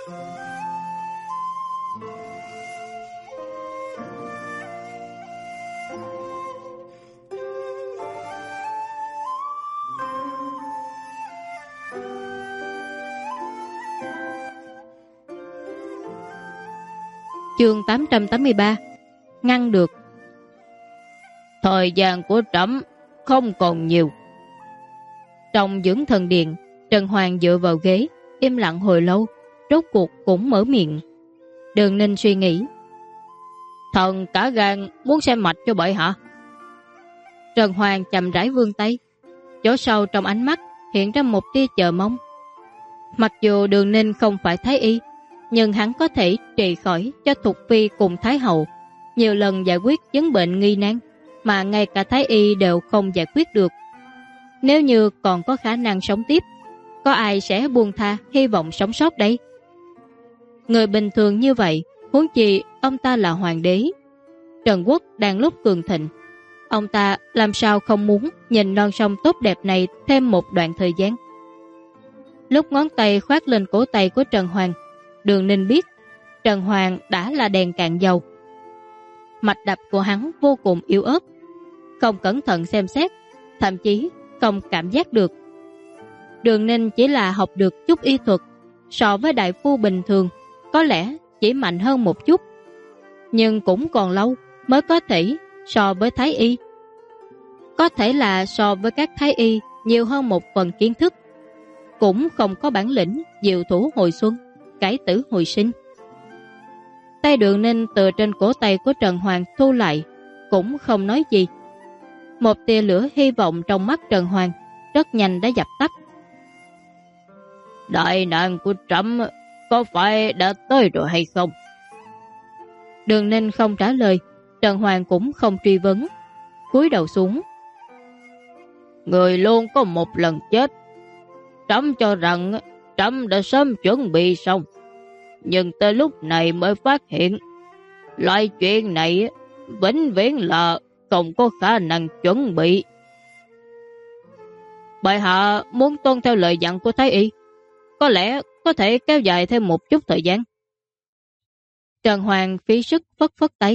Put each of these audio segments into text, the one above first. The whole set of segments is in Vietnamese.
Chương 883. Ngăn được. Thời gian của trẫm không còn nhiều. Trong dưỡng thần điện, Trần Hoàng dựa vào ghế, im lặng hồi lâu, rốt cuộc cũng mở miệng. Đường Ninh suy nghĩ. Thần cả gan muốn xem mạch cho bệ hạ. Trần Hoàng chậm rãi vươn tay, chỗ sâu trong ánh mắt hiện ra một tia chờ mong. Mặc dù Đường Ninh không phải thái y, nhưng hắn có thể trị khỏi cho Thục Phi cùng Thái Hậu nhiều lần giải quyết chứng bệnh nghi nan mà ngay cả thái y đều không giải quyết được. Nếu như còn có khả năng sống tiếp, có ai sẽ buông tha hy vọng sống sót đây? Người bình thường như vậy, huống chi ông ta là hoàng đế. Trần Quốc đang lúc cường thịnh, ông ta làm sao không muốn nhìn non sông tốt đẹp này thêm một đoạn thời gian. Lúc ngón tay khoác lên cổ tay của Trần Hoàng, Đường Ninh biết Trần Hoàng đã là đèn cạn dầu. Mạch đập của hắn vô cùng yếu ớt, không cẩn thận xem xét, thậm chí không cảm giác được. Đường Ninh chỉ là học được chút y thuật, so với đại phu bình thường có lẽ chỉ mạnh hơn một chút, nhưng cũng còn lâu mới có thể so với thái y. Có thể là so với các thái y nhiều hơn một phần kiến thức, cũng không có bản lĩnh diệu thủ hồi xuân, cải tử hồi sinh. Tay Đường Ninh từ trên cổ tay của Trần Hoàng thu lại, cũng không nói gì. Một tia lửa hy vọng trong mắt Trần Hoàng rất nhanh đã dập tắt. Đại nạn của trẫm có phải đã tới rồi hay không? Đường Ninh không trả lời, Trần Hoàng cũng không truy vấn, cúi đầu xuống. Người luôn có một lần chết. Trẫm cho rằng trẫm đã sớm chuẩn bị xong, nhưng tới lúc này mới phát hiện loại chuyện này vĩnh viễn là không có khả năng chuẩn bị. Bệ hạ muốn tuân theo lời dặn của thái y, có lẽ có thể kéo dài thêm một chút thời gian. Trần Hoàng phí sức phất phất tay.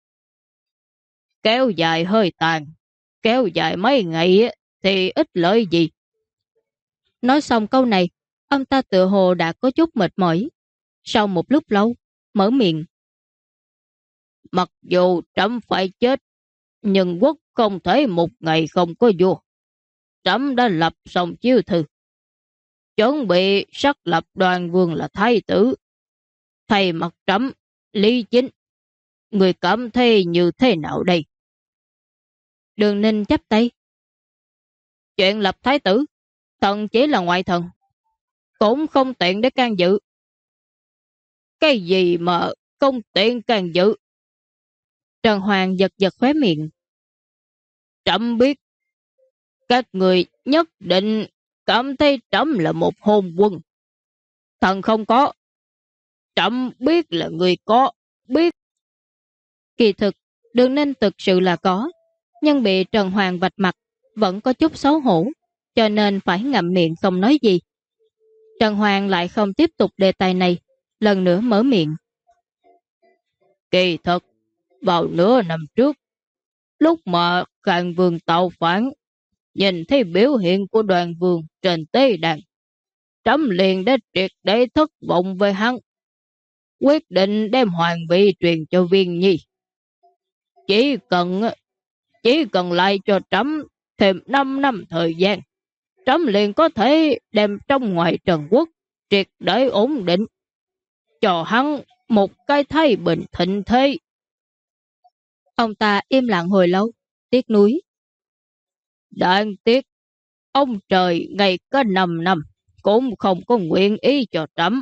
Kéo dài hơi tàn, kéo dài mấy ngày thì ít lợi gì. Nói xong câu này, ông ta tựa hồ đã có chút mệt mỏi. Sau một lúc lâu, mở miệng. Mặc dù trẫm phải chết, nhưng quốc không thể một ngày không có vua. Trẫm đã lập xong chiếu thư, chuẩn bị xác lập Đoàn Vương là thái tử. Thay mặt trẫm, Lý Chính, người cảm thấy như thế nào đây? Đường Ninh chắp tay. Chuyện lập thái tử, thần chỉ là ngoại thần, cũng không tiện để can dự. Cái gì mà không tiện can dự? Trần Hoàng giật giật khóe miệng. Trẫm biết các người nhất định cảm thấy trẫm là một hôn quân. Thần không có. Trẫm biết là người có, biết. Kỳ thực, Đường Ninh thực sự là có, nhưng bị Trần Hoàng vạch mặt, vẫn có chút xấu hổ, cho nên phải ngậm miệng không nói gì. Trần Hoàng lại không tiếp tục đề tài này, lần nữa mở miệng. Kỳ thực, vào nửa năm trước, lúc mà Khang Vương tạo phản, nhìn thấy biểu hiện của Đoàn Vương trên tế đàn, trẫm liền đã triệt để thất vọng về hắn, quyết định đem hoàng vị truyền cho Viên Nhi. Chỉ cần lại cho trẫm thêm 5 năm thời gian, trẫm liền có thể đem trong ngoài Trần Quốc triệt để ổn định, cho hắn một cái thay bình thịnh thế. Ông ta im lặng hồi lâu, tiếc nuối. Đáng tiếc, ông trời ngay có 5 năm cũng không có nguyện ý cho trẫm.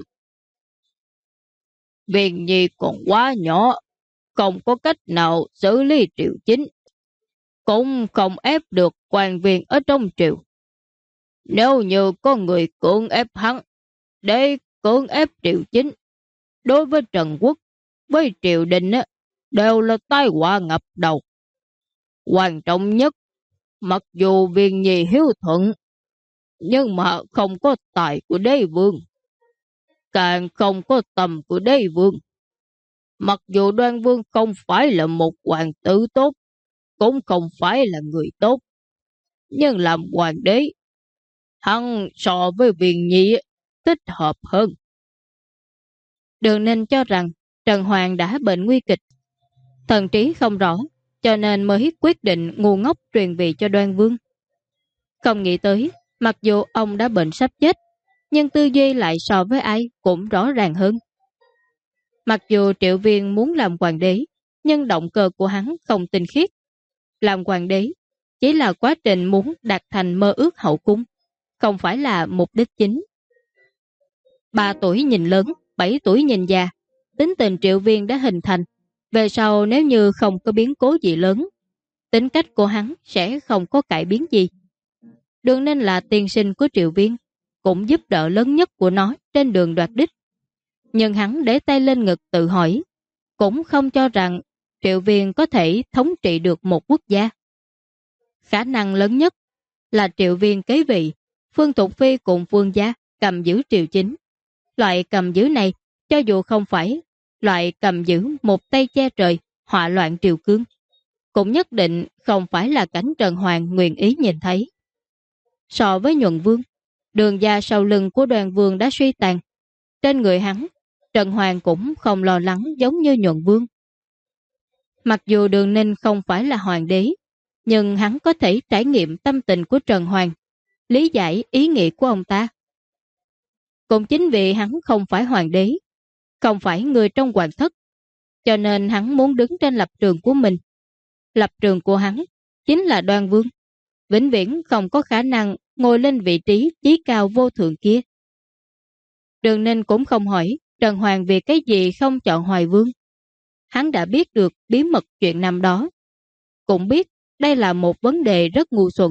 Viên Nhi còn quá nhỏ, không có cách nào xử lý triều chính, cũng không ép được quan viên ở trong triều. Nếu như có người cưỡng ép hắn để cưỡng ép triều chính, đối với Trần Quốc, với triều đình đều là tai họa ngập đầu. Quan trọng nhất, mặc dù Viên Nhi hiếu thuận, nhưng mà không có tài của đế vương. càng không có tầm của đế vương. Mặc dù Đoan Vương không phải là một hoàng tử tốt, cũng không phải là người tốt, nhưng làm hoàng đế, hắn so với Viên Nhi thích hợp hơn. Đường Ninh cho rằng Trần Hoàng đã bệnh nguy kịch, thần trí không rõ, cho nên mới quyết định ngu ngốc truyền vị cho Đoan Vương. Không nghĩ tới, mặc dù ông đã bệnh sắp chết, nhưng tư duy lại so với ai cũng rõ ràng hơn. Mặc dù Triệu Viên muốn làm hoàng đế, nhưng động cơ của hắn không tinh khiết. Làm hoàng đế chỉ là quá trình muốn đạt thành mơ ước hậu cung, không phải là mục đích chính. 3 tuổi nhìn lớn, 7 tuổi nhìn già, tính tình Triệu Viên đã hình thành. Về sau nếu như không có biến cố gì lớn, tính cách của hắn sẽ không có cải biến gì. Đường Ninh là tiền sinh của Triệu Viên, cũng giúp đỡ lớn nhất của nó trên đường đoạt đích. Nhưng hắn để tay lên ngực tự hỏi, cũng không cho rằng Triệu Viên có thể thống trị được một quốc gia. Khả năng lớn nhất là Triệu Viên kế vị, Phương Tục Phi cùng Vương gia cầm giữ triều chính. Loại cầm giữ này, cho dù không phải loại cầm giữ một tay che trời, họa loạn triều cương, cũng nhất định không phải là cảnh Trần Hoàng nguyện ý nhìn thấy. So với Nhuận Vương, đường gia sau lưng của Đoan Vương đã suy tàn. Trên người hắn, Trần Hoàng cũng không lo lắng giống như Nhuận Vương. Mặc dù Đường Ninh không phải là hoàng đế, nhưng hắn có thể trải nghiệm tâm tình của Trần Hoàng, lý giải ý nghĩa của ông ta. Cũng chính vì hắn không phải hoàng đế, không phải người trong hoàng thất, cho nên hắn muốn đứng trên lập trường của mình. Lập trường của hắn chính là Đoan Vương, vĩnh viễn không có khả năng ngồi lên vị trí chí cao vô thượng kia. Đường Ninh cũng không hỏi Trần Hoàng vì cái gì không chọn Hoài Vương. Hắn đã biết được bí mật chuyện năm đó, cũng biết đây là một vấn đề rất ngu xuẩn.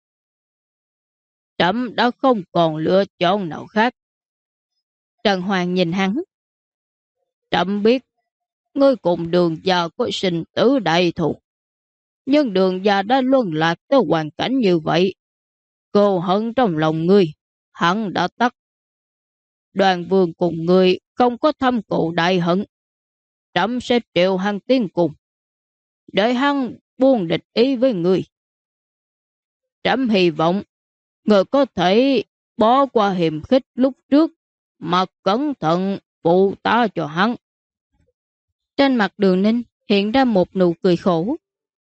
Trẫm đã không còn lựa chọn nào khác. Trần Hoàng nhìn hắn. Trẫm biết ngươi cùng Đường gia có sinh tử đại thù, nhưng Đường gia đã luân lạc tới hoàn cảnh như vậy. Cô hận trong lòng ngươi hắn đã tắt. Đoàn Vương cùng ngươi không có thâm cựu đại hận, trẫm sẽ triệu hắn tiến cùng, để hắn buông địch ý với ngươi. Trẫm hy vọng ngươi có thể bỏ qua hiềm khích lúc trước, mà cẩn thận phụ tá cho hắn. Trên mặt Đường Ninh hiện ra một nụ cười khổ.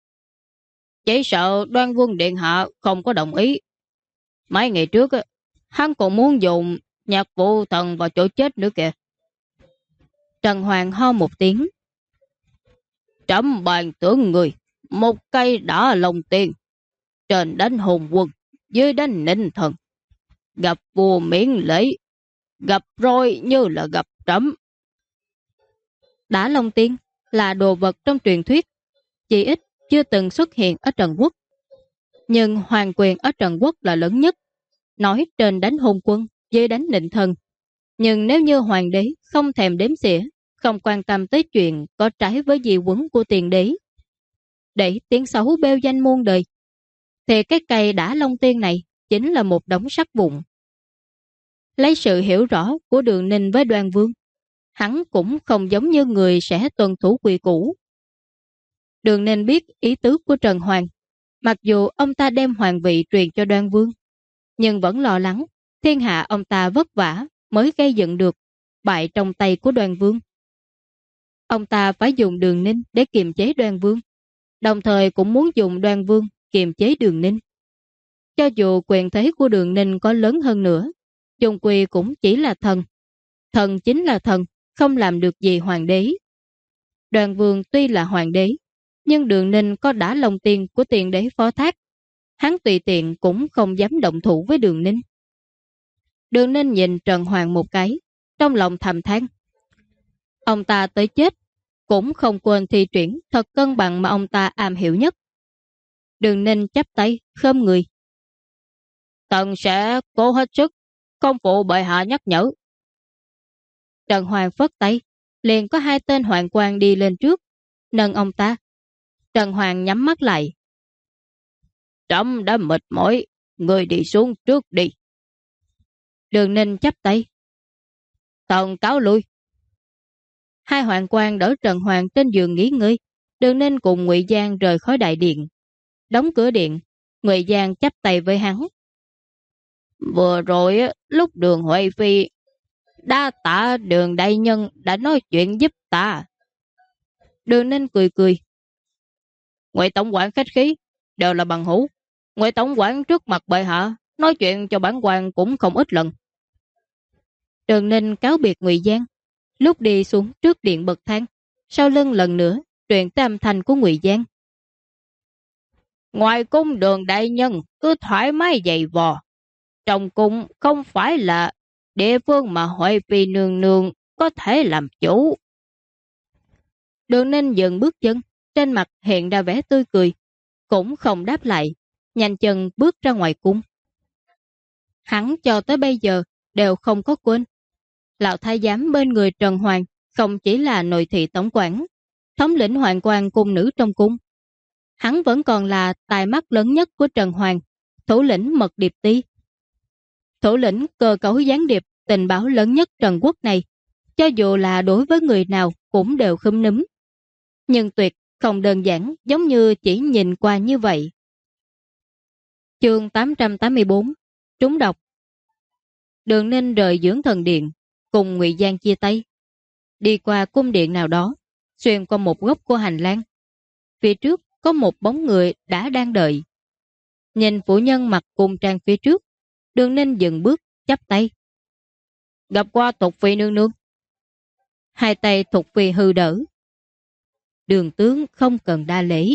Chỉ sợ Đoan Vương điện hạ không có đồng ý. Mấy ngày trước hắn còn muốn dùng nhạc vụ thần vào chỗ chết nữa kìa. Trần Hoàng ho một tiếng. Trẫm bàn tưởng người, một cây đã lồng tiền, trên đánh hùng quân, dưới đánh ninh thần, gặp vua miễn lễ, gặp rồi như là gặp trẫm. Đả Long Tiên là đồ vật trong truyền thuyết, chỉ ít chưa từng xuất hiện ở Trần Quốc. Nhưng hoàng quyền ở Trần Quốc là lớn nhất, nói trên đánh hùng quân, dưới đánh ninh thần. Nhưng nếu như hoàng đế không thèm đếm xỉa, không quan tâm tới chuyện có trái với di huấn của tiền đế, để tiếng xấu bêu danh muôn đời, thì cái cây Đả Long Tiên này chính là một đống sắt vụn. Lấy sự hiểu rõ của Đường Ninh với Đoan Vương, hắn cũng không giống như người sẽ tuân thủ quy củ. Đường Ninh biết ý tứ của Trần Hoàng, mặc dù ông ta đem hoàng vị truyền cho Đoan Vương, nhưng vẫn lo lắng thiên hạ ông ta vất vả mới gây dựng được, bại trong tay của Đoan Vương. Ông ta phải dùng Đường Ninh để kiềm chế Đoan Vương, đồng thời cũng muốn dùng Đoan Vương kiềm chế Đường Ninh. Cho dù quyền thế của Đường Ninh có lớn hơn nữa, chung quy cũng chỉ là thần. Thần chính là thần, không làm được gì hoàng đế. Đoan Vương tuy là hoàng đế, nhưng Đường Ninh có Đả Long Tiên của tiền đế phó thác, hắn tùy tiện cũng không dám động thủ với Đường Ninh. Đường Ninh nhìn Trần Hoàng một cái, trong lòng thầm than. Ông ta tới chết cũng không quên thi triển thật cân bằng mà ông ta am hiểu nhất. Đường Ninh chắp tay khom người. Thần sẽ cố hết sức, không phụ bệ hạ nhắc nhở. Trần Hoàng phất tay, liền có 2 tên hoàng quan đi lên trước, nâng ông ta. Trần Hoàng nhắm mắt lại. Trẫm đã mệt mỏi, người đi xuống trước đi. Đường Ninh chắp tay. Tần cáo lui. Hai hoạn quan đỡ Trần Hoàng trên giường nghỉ ngơi. Đường Ninh cùng Ngụy Giang rời khỏi đại điện. Đóng cửa điện, Ngụy Giang chắp tay với hắn. Vừa rồi lúc Đường Huệ Phi đa tạ Đường đại nhân đã nói chuyện giúp ta. Đường Ninh cười cười. Ngụy tổng quản khách khí, đều là bằng hữu. Ngụy tổng quản trước mặt bệ hạ nói chuyện cho bản quan cũng không ít lần. Đường Ninh cáo biệt Ngụy Giang. Lúc đi xuống trước điện bậc thang, sau lưng lần nữa truyền tới âm thanh của Ngụy Giang. Ngoài cung Đường đại nhân cứ thoải mái dày vò. Trong cung không phải là địa phương mà Huệ Phi nương nương có thể làm chủ. Đường Ninh dừng bước chân, trên mặt hiện ra vẻ tươi cười, cũng không đáp lại, nhanh chân bước ra ngoài cung. Hắn cho tới bây giờ đều không có quên. Lão thái giám bên người Trần Hoàng không chỉ là nội thị tổng quản, thống lĩnh hoàng quan cung nữ trong cung. Hắn vẫn còn là tài mắt lớn nhất của Trần Hoàng, thủ lĩnh mật điệp ti. Thủ lĩnh cơ cấu gián điệp tình báo lớn nhất Trần Quốc này, cho dù là đối với người nào cũng đều khúm núm. Nhưng tuyệt không đơn giản giống như chỉ nhìn qua như vậy. Chương 884 Trúng độc. Đường Ninh rời dưỡng thần điện, cùng Ngụy Giang chia tay. Đi qua cung điện nào đó, xuyên qua một góc của hành lang. Phía trước có một bóng người đã đang đợi. Nhìn phụ nhân mặc cung trang phía trước, Đường Ninh dừng bước, chắp tay. Gặp qua Thục Phi nương nương. Hai tay Thục Phi hư đỡ. Đường tướng không cần đa lễ.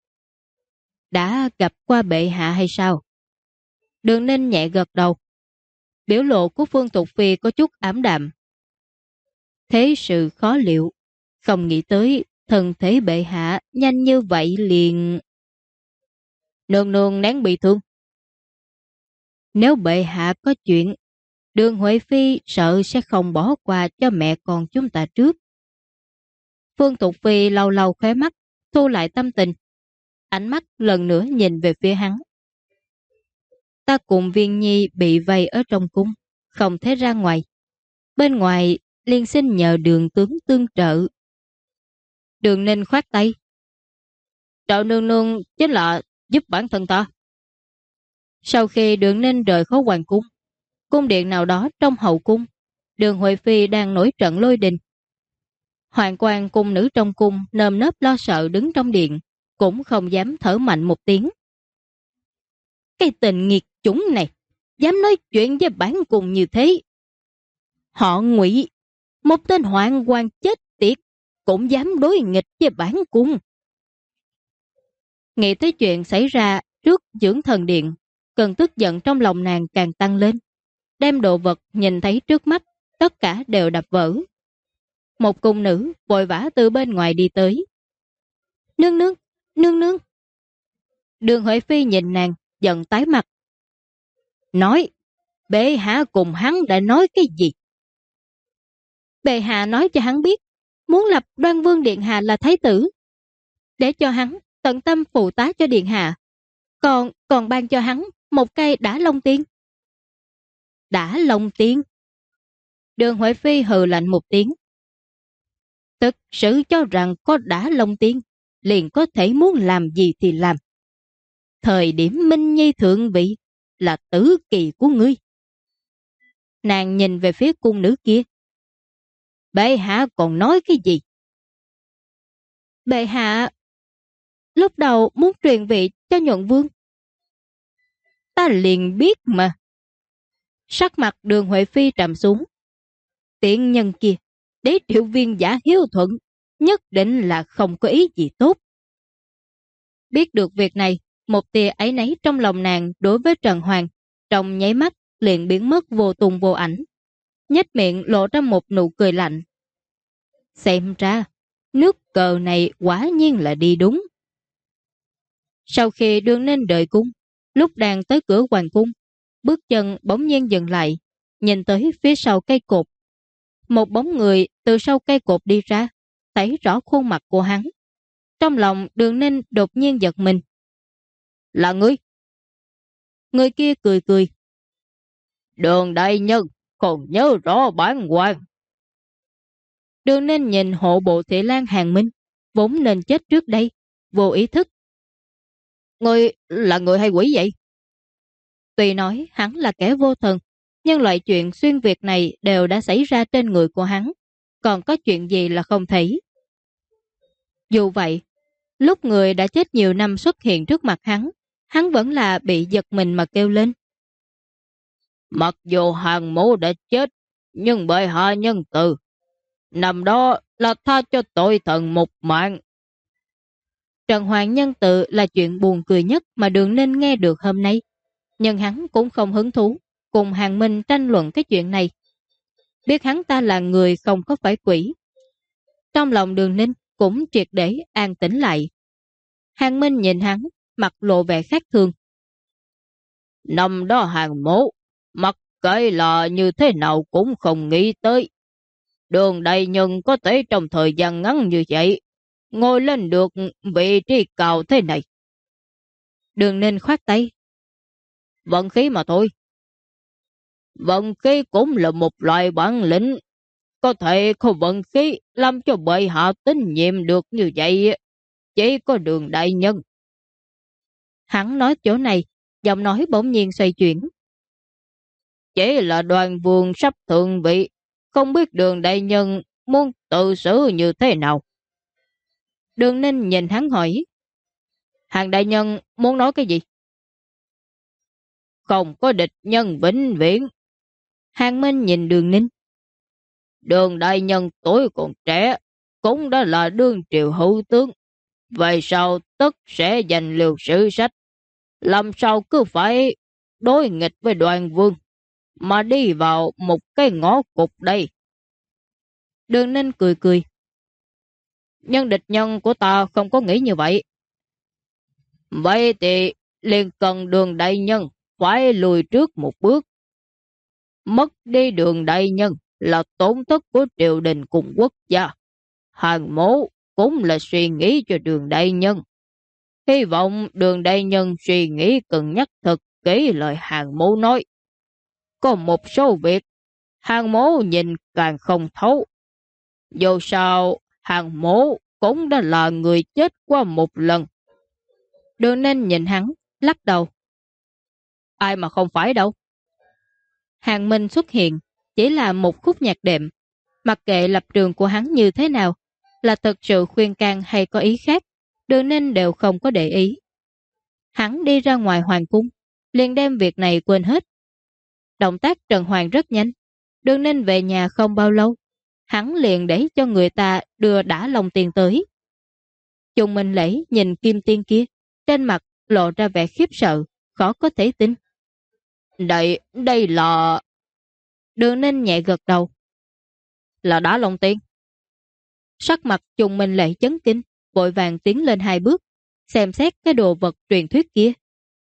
Đã gặp qua bệ hạ hay sao? Đường Ninh nhẹ gật đầu. Biểu lộ của Phương Thục Phi có chút ảm đạm. Thế sự khó liệu, không nghĩ tới thân thể bệ hạ nhanh như vậy liền. Nương nương nén bị thương. Nếu bệ hạ có chuyện, Đường Huệ Phi sợ sẽ không bỏ qua cho mẹ con chúng ta trước. Phương Thục Phi lau lau khóe mắt, thu lại tâm tình. Ánh mắt lần nữa nhìn về phía hắn. Ta cùng Viên Nhi bị vây ở trong cung, không thể ra ngoài. Bên ngoài liền xin nhờ Đường tướng tương trợ. Đường Ninh khoát tay. Trợ nương nương chính là giúp bản thân ta. Sau khi Đường Ninh rời khỏi hoàng cung, cung điện nào đó trong hậu cung, Đường Huệ Phi đang nổi trận lôi đình. Hoàng quan cung nữ trong cung nơm nớp lo sợ đứng trong điện, cũng không dám thở mạnh một tiếng. Cái tình nghiệt chủng này, dám nói chuyện với bản cung như thế. Họ Ngụy, một tên hoàng quan chết tiệt, cũng dám đối nghịch với bản cung. Nghĩ tới chuyện xảy ra trước dưỡng thần điện, cơn tức giận trong lòng nàng càng tăng lên. Đem đồ vật nhìn thấy trước mắt, tất cả đều đập vỡ. Một cung nữ vội vã từ bên ngoài đi tới. Nương nương, nương nương. Đường Huệ Phi nhìn nàng, giận tái mặt. Nói, bệ hạ cùng hắn đã nói cái gì? Bệ hạ nói cho hắn biết, muốn lập Đoan Vương Điện Hạ là thái tử, để cho hắn tận tâm phụ tá cho Điện Hạ. Còn ban cho hắn một cây Đả Long Tiên. Đả Long Tiên? Đường Huệ Phi hừ lạnh một tiếng. Thực sự cho rằng có Đả Long Tiên, liền có thể muốn làm gì thì làm. Thời điểm Minh Nhi thượng vị là tử kỳ của ngươi. Nàng nhìn về phía cung nữ kia. Bệ hạ còn nói cái gì? Bệ hạ lúc đầu muốn truyền vị cho Nhuận Vương. Ta liền biết mà. Sắc mặt Đường Huệ Phi trầm xuống. Tiện nhân kia, Đế Triệu Viên giả hiếu thuận, nhất định là không có ý gì tốt. Biết được việc này, một tia áy náy trong lòng nàng đối với Trần Hoàng, trong nháy mắt liền biến mất vô tung vô ảnh. Nhếch miệng lộ ra một nụ cười lạnh. Xem ra, nước cờ này quả nhiên là đi đúng. Sau khi Đường Ninh đợi cung, lúc đang tới cửa hoàng cung, bước chân bỗng nhiên dừng lại, nhìn tới phía sau cây cột. Một bóng người từ sau cây cột đi ra, thấy rõ khuôn mặt của hắn. Trong lòng Đường Ninh đột nhiên giật mình. Là ngươi? Người kia cười cười. Đường đại nhân, còn nhớ rõ bản quan, Đường Ninh nhìn hộ bộ Thị Lan Hàng Minh, vốn nên chết trước đây, vô ý thức. Ngươi là người hay quỷ vậy? Tuy nói hắn là kẻ vô thần, nhưng loại chuyện xuyên việt này đều đã xảy ra trên người của hắn, còn có chuyện gì là không thể. Dù vậy, lúc người đã chết nhiều năm xuất hiện trước mặt hắn vẫn là bị giật mình mà kêu lên. Mặc dù Hàng Mẫu đã chết, nhưng bệ hạ nhân từ. Năm đó là tha cho tội thần một mạng. Trần Hoàng nhân từ là chuyện buồn cười nhất mà Đường Ninh nghe được hôm nay. Nhưng hắn cũng không hứng thú cùng Hàng Minh tranh luận cái chuyện này. Biết hắn ta là người không có phải quỷ. Trong lòng Đường Ninh cũng triệt để an tĩnh lại. Hàng Minh nhìn hắn, mặt lộ vẻ khác thường. Năm đó Hàng Mẫu, mặc kệ là như thế nào cũng không nghĩ tới. Đường Đại Nhân có thể trong thời gian ngắn như vậy, ngồi lên được vị trí cao thế này. Đường Ninh khoát tay. Vận khí mà thôi. Vận khí cũng là một loại bản lĩnh. Có thể không vận khí làm cho bệ hạ tín nhiệm được như vậy, chỉ có Đường Đại Nhân. Hắn nói chỗ này, giọng nói bỗng nhiên xoay chuyển. Chỉ là Đoàn Vương sắp thượng vị, không biết Đường Đại Nhân muốn tự xử như thế nào. Đường Ninh nhìn hắn hỏi. Hàng Đại Nhân muốn nói cái gì? Không có địch nhân vĩnh viễn. Hàng Minh nhìn Đường Ninh. Đường Đại Nhân tuổi còn trẻ, cũng đã là đương triều hữu tướng. Vậy sao tất sẽ giành lược sử sách? Làm sao cứ phải đối nghịch với Đoàn Vương, mà đi vào một cái ngõ cụt đây? Đường Ninh cười cười. Nhưng địch nhân của ta không có nghĩ như vậy. Vậy thì liền cần Đường Đại Nhân phải lùi trước một bước. Mất đi Đường Đại Nhân là tổn thất của triều đình cùng quốc gia. Hàng Mẫu cũng là suy nghĩ cho Đường Đại Nhân. Hy vọng Đường Đại Nhân suy nghĩ cân nhắc thật kỹ lời Hàng Mẫu nói. Có một số việc Hàng Mẫu nhìn càng không thấu. Dù sao Hàng Mẫu cũng đã là người chết qua một lần. Đường Ninh nhìn hắn, lắc đầu. Ai mà không phải đâu. Hàng Minh xuất hiện, chỉ là một khúc nhạc đệm. Mặc kệ lập trường của hắn như thế nào, là thật sự khuyên can hay có ý khác, Đường Ninh đều không có để ý. Hắn đi ra ngoài hoàng cung, liền đem việc này quên hết. Động tác Trần Hoàng rất nhanh. Đường Ninh về nhà không bao lâu, hắn liền để cho người ta đưa Đã Long Tiên tới. Chung Minh Lễ nhìn kim tiên kia, trên mặt lộ ra vẻ khiếp sợ, khó có thể tin. Đây là... Đường Ninh nhẹ gật đầu. Là Đã Long Tiên. Sắc mặt Chung Minh Lễ chấn kinh, vội vàng tiến lên 2 bước, xem xét cái đồ vật truyền thuyết kia.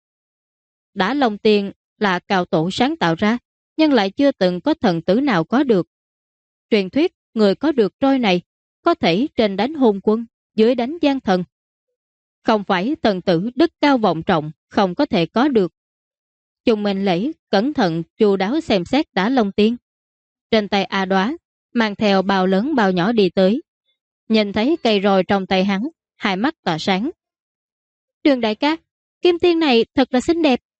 Đã Long Tiên là cao tổ sáng tạo ra, nhưng lại chưa từng có thần tử nào có được. Truyền thuyết người có được trôi này có thể trên đánh hôn quân, dưới đánh gian thần. Không phải thần tử đức cao vọng trọng không có thể có được. Chung Minh Lễ cẩn thận chu đáo xem xét Đã Long Tiên. Trên tay A Đoá mang theo bao lớn bao nhỏ đi tới. Nhìn thấy cây roi trong tay hắn, hai mắt tỏa sáng. Đường đại ca, kim tiên này thật là xinh đẹp.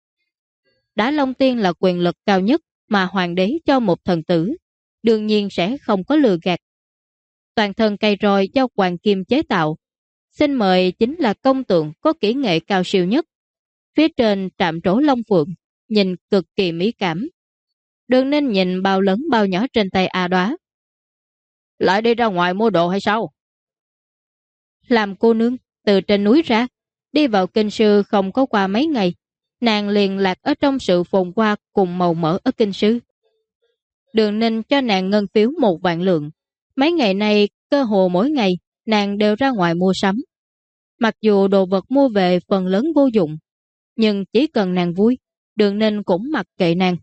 Đã Long Tiên là quyền lực cao nhất mà hoàng đế cho một thần tử, đương nhiên sẽ không có lừa gạt. Toàn thân cây roi do hoàng kim chế tạo. Xin mời chính là công tượng có kỹ nghệ cao siêu nhất. Phía trên trạm trổ long phượng, nhìn cực kỳ mỹ cảm. Đường Ninh nhìn bao lớn bao nhỏ trên tay A Đoá. Lại đi ra ngoài mua đồ hay sao? Làm cô nương từ trên núi ra, đi vào kinh sư không có qua mấy ngày, nàng liền lạc ở trong sự phồn hoa cùng màu mỡ ở kinh sư. Đường Ninh cho nàng ngân phiếu 1 vạn lượng. Mấy ngày nay, cơ hồ mỗi ngày, nàng đều ra ngoài mua sắm. Mặc dù đồ vật mua về phần lớn vô dụng, nhưng chỉ cần nàng vui, Đường Ninh cũng mặc kệ nàng.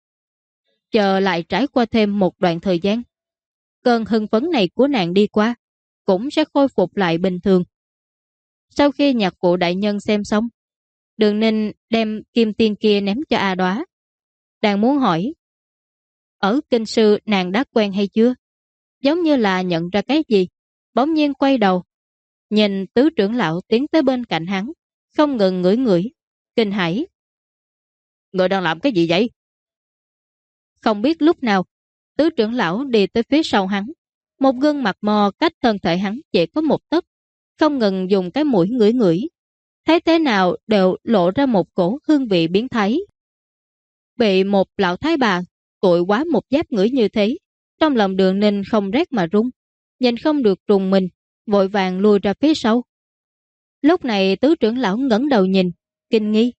Chờ lại trải qua thêm một đoạn thời gian, cơn hưng phấn này của nàng đi qua, cũng sẽ khôi phục lại bình thường. Sau khi nhạc phụ đại nhân xem xong, Đường Ninh đem kim tiên kia ném cho A Đoá. Đang muốn hỏi, ở kinh sư nàng đã quen hay chưa? giống như là nhận ra cái gì, bỗng nhiên quay đầu, nhìn tứ trưởng lão tiến tới bên cạnh hắn, không ngừng ngửi ngửi, kinh hãi. Người đang làm cái gì vậy? Không biết lúc nào, tứ trưởng lão đi tới phía sau hắn, một gương mặt mò cách thân thể hắn chỉ có một tấc, không ngừng dùng cái mũi ngửi ngửi. Thấy thế nào đều lộ ra một cổ hương vị biến thái. Bị một lão thái bà tội quá một giáp ngửi như thế, trong lòng Đường Ninh không rét mà run, nhìn không được trùng mình, vội vàng lùi ra phía sau. Lúc này tứ trưởng lão ngẩng đầu nhìn, kinh nghi.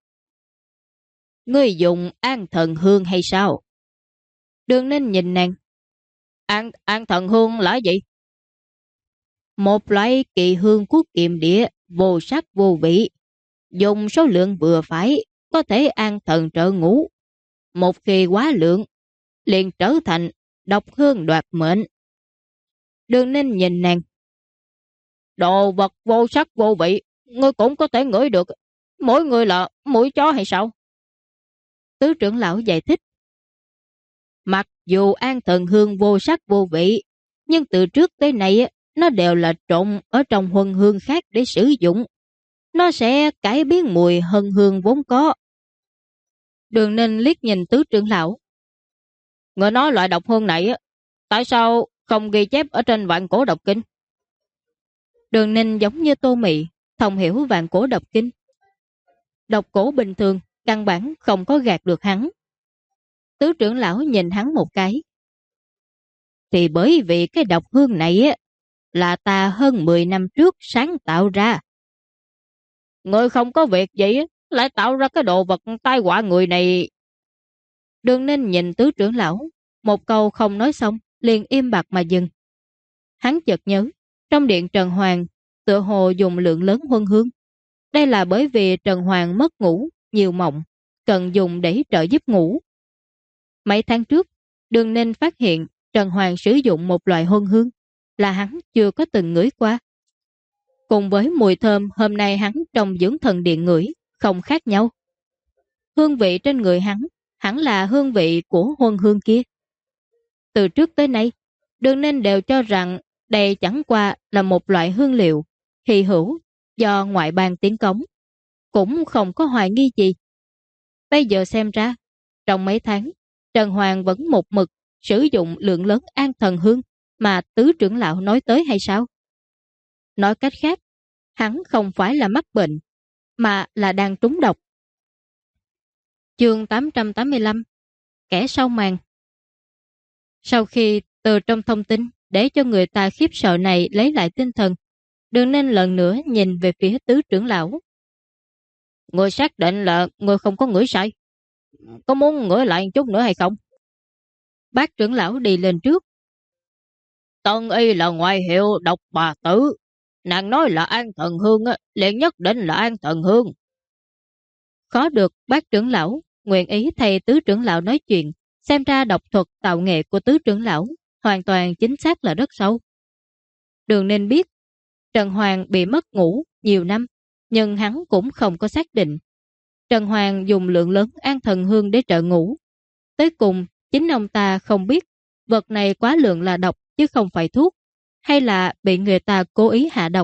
Ngươi dùng an thần hương hay sao? Đường Ninh nhìn nàng. An thần hương là gì? Một loại kỳ hương của kiềm địa, vô sắc vô vị, dùng số lượng vừa phải, có thể an thần trợ ngũ. Một khi quá lượng, liền trở thành độc hương đoạt mệnh. Đường Ninh nhìn nàng. Đồ vật vô sắc vô vị, ngươi cũng có thể ngửi được. Mỗi người là mũi chó hay sao? Tứ trưởng lão giải thích. Mặc dù an thần hương vô sắc vô vị, nhưng từ trước tới nay nó đều là trộn ở trong huân hương khác để sử dụng. Nó sẽ cải biến mùi hân hương vốn có. Đường Ninh liếc nhìn tứ trưởng lão. Người nói loại độc hương này, tại sao không ghi chép ở trên vạn cổ độc kinh? Đường Ninh giống như Tô Mị, thông hiểu vạn cổ độc kinh. Độc cổ bình thường, căn bản không có gạt được hắn. Tứ trưởng lão nhìn hắn một cái. Thì bởi vì cái độc hương này là ta hơn 10 năm trước sáng tạo ra. Ngươi không có việc gì lại tạo ra cái đồ vật tai họa người này. Đường Ninh nhìn tứ trưởng lão, một câu không nói xong, liền im bặt mà dừng. Hắn chợt nhớ, trong điện Trần Hoàng, tựa hồ dùng lượng lớn huân hương. Đây là bởi vì Trần Hoàng mất ngủ, nhiều mộng, cần dùng để trợ giúp ngủ. Mấy tháng trước, Đường Ninh phát hiện Trần Hoàng sử dụng một loại huân hương là hắn chưa có từng ngửi qua. Cùng với mùi thơm hôm nay hắn trong dưỡng thần điện ngửi, không khác nhau. Hương vị trên người hắn, hẳn là hương vị của huân hương kia. Từ trước tới nay, Đường Ninh đều cho rằng đây chẳng qua là một loại hương liệu hy hữu do ngoại bang tiến cống, cũng không có hoài nghi gì. Bây giờ xem ra, trong mấy tháng, Trần Hoàng vẫn một mực sử dụng lượng lớn an thần hương mà tứ trưởng lão nói tới hay sao? Nói cách khác, hắn không phải là mắc bệnh, mà là đang trúng độc. Chương 885. Kẻ sau màn. Sau khi từ trong thông tin để cho người ta khiếp sợ này lấy lại tinh thần, Đường Ninh lần nữa nhìn về phía tứ trưởng lão. Người xác định là người không có ngửi sai. Có muốn ngửi lại một chút nữa hay không? Bác trưởng lão đi lên trước. Tân y là ngoại hiệu độc bà tử. Nàng nói là an thần hương, liền nhất định là an thần hương. Khó được bác trưởng lão nguyện ý thầy tứ trưởng lão nói chuyện, xem ra độc thuật tạo nghệ của tứ trưởng lão hoàn toàn chính xác là rất sâu. Đường Ninh biết Trần Hoàng bị mất ngủ nhiều năm, nhưng hắn cũng không có xác định. Trần Hoàng dùng lượng lớn an thần hương để trợ ngủ. Tới cùng, chính ông ta không biết vật này quá lượng là độc chứ không phải thuốc, hay là bị người ta cố ý hạ độc.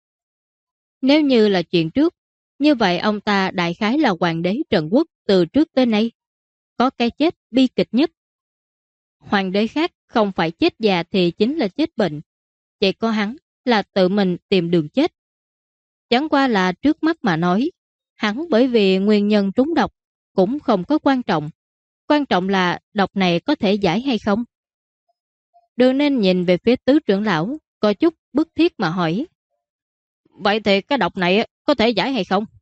Nếu như là chuyện trước, như vậy ông ta đại khái là hoàng đế Trần Quốc từ trước tới nay. Có cái chết bi kịch nhất. Hoàng đế khác không phải chết già thì chính là chết bệnh. Chỉ có hắn là tự mình tìm đường chết. Chẳng qua là trước mắt mà nói, hắn bởi vì nguyên nhân trúng độc cũng không có quan trọng. Quan trọng là độc này có thể giải hay không. Đường Ninh nhìn về phía tứ trưởng lão, có chút bức thiết mà hỏi. Vậy thì cái độc này có thể giải hay không?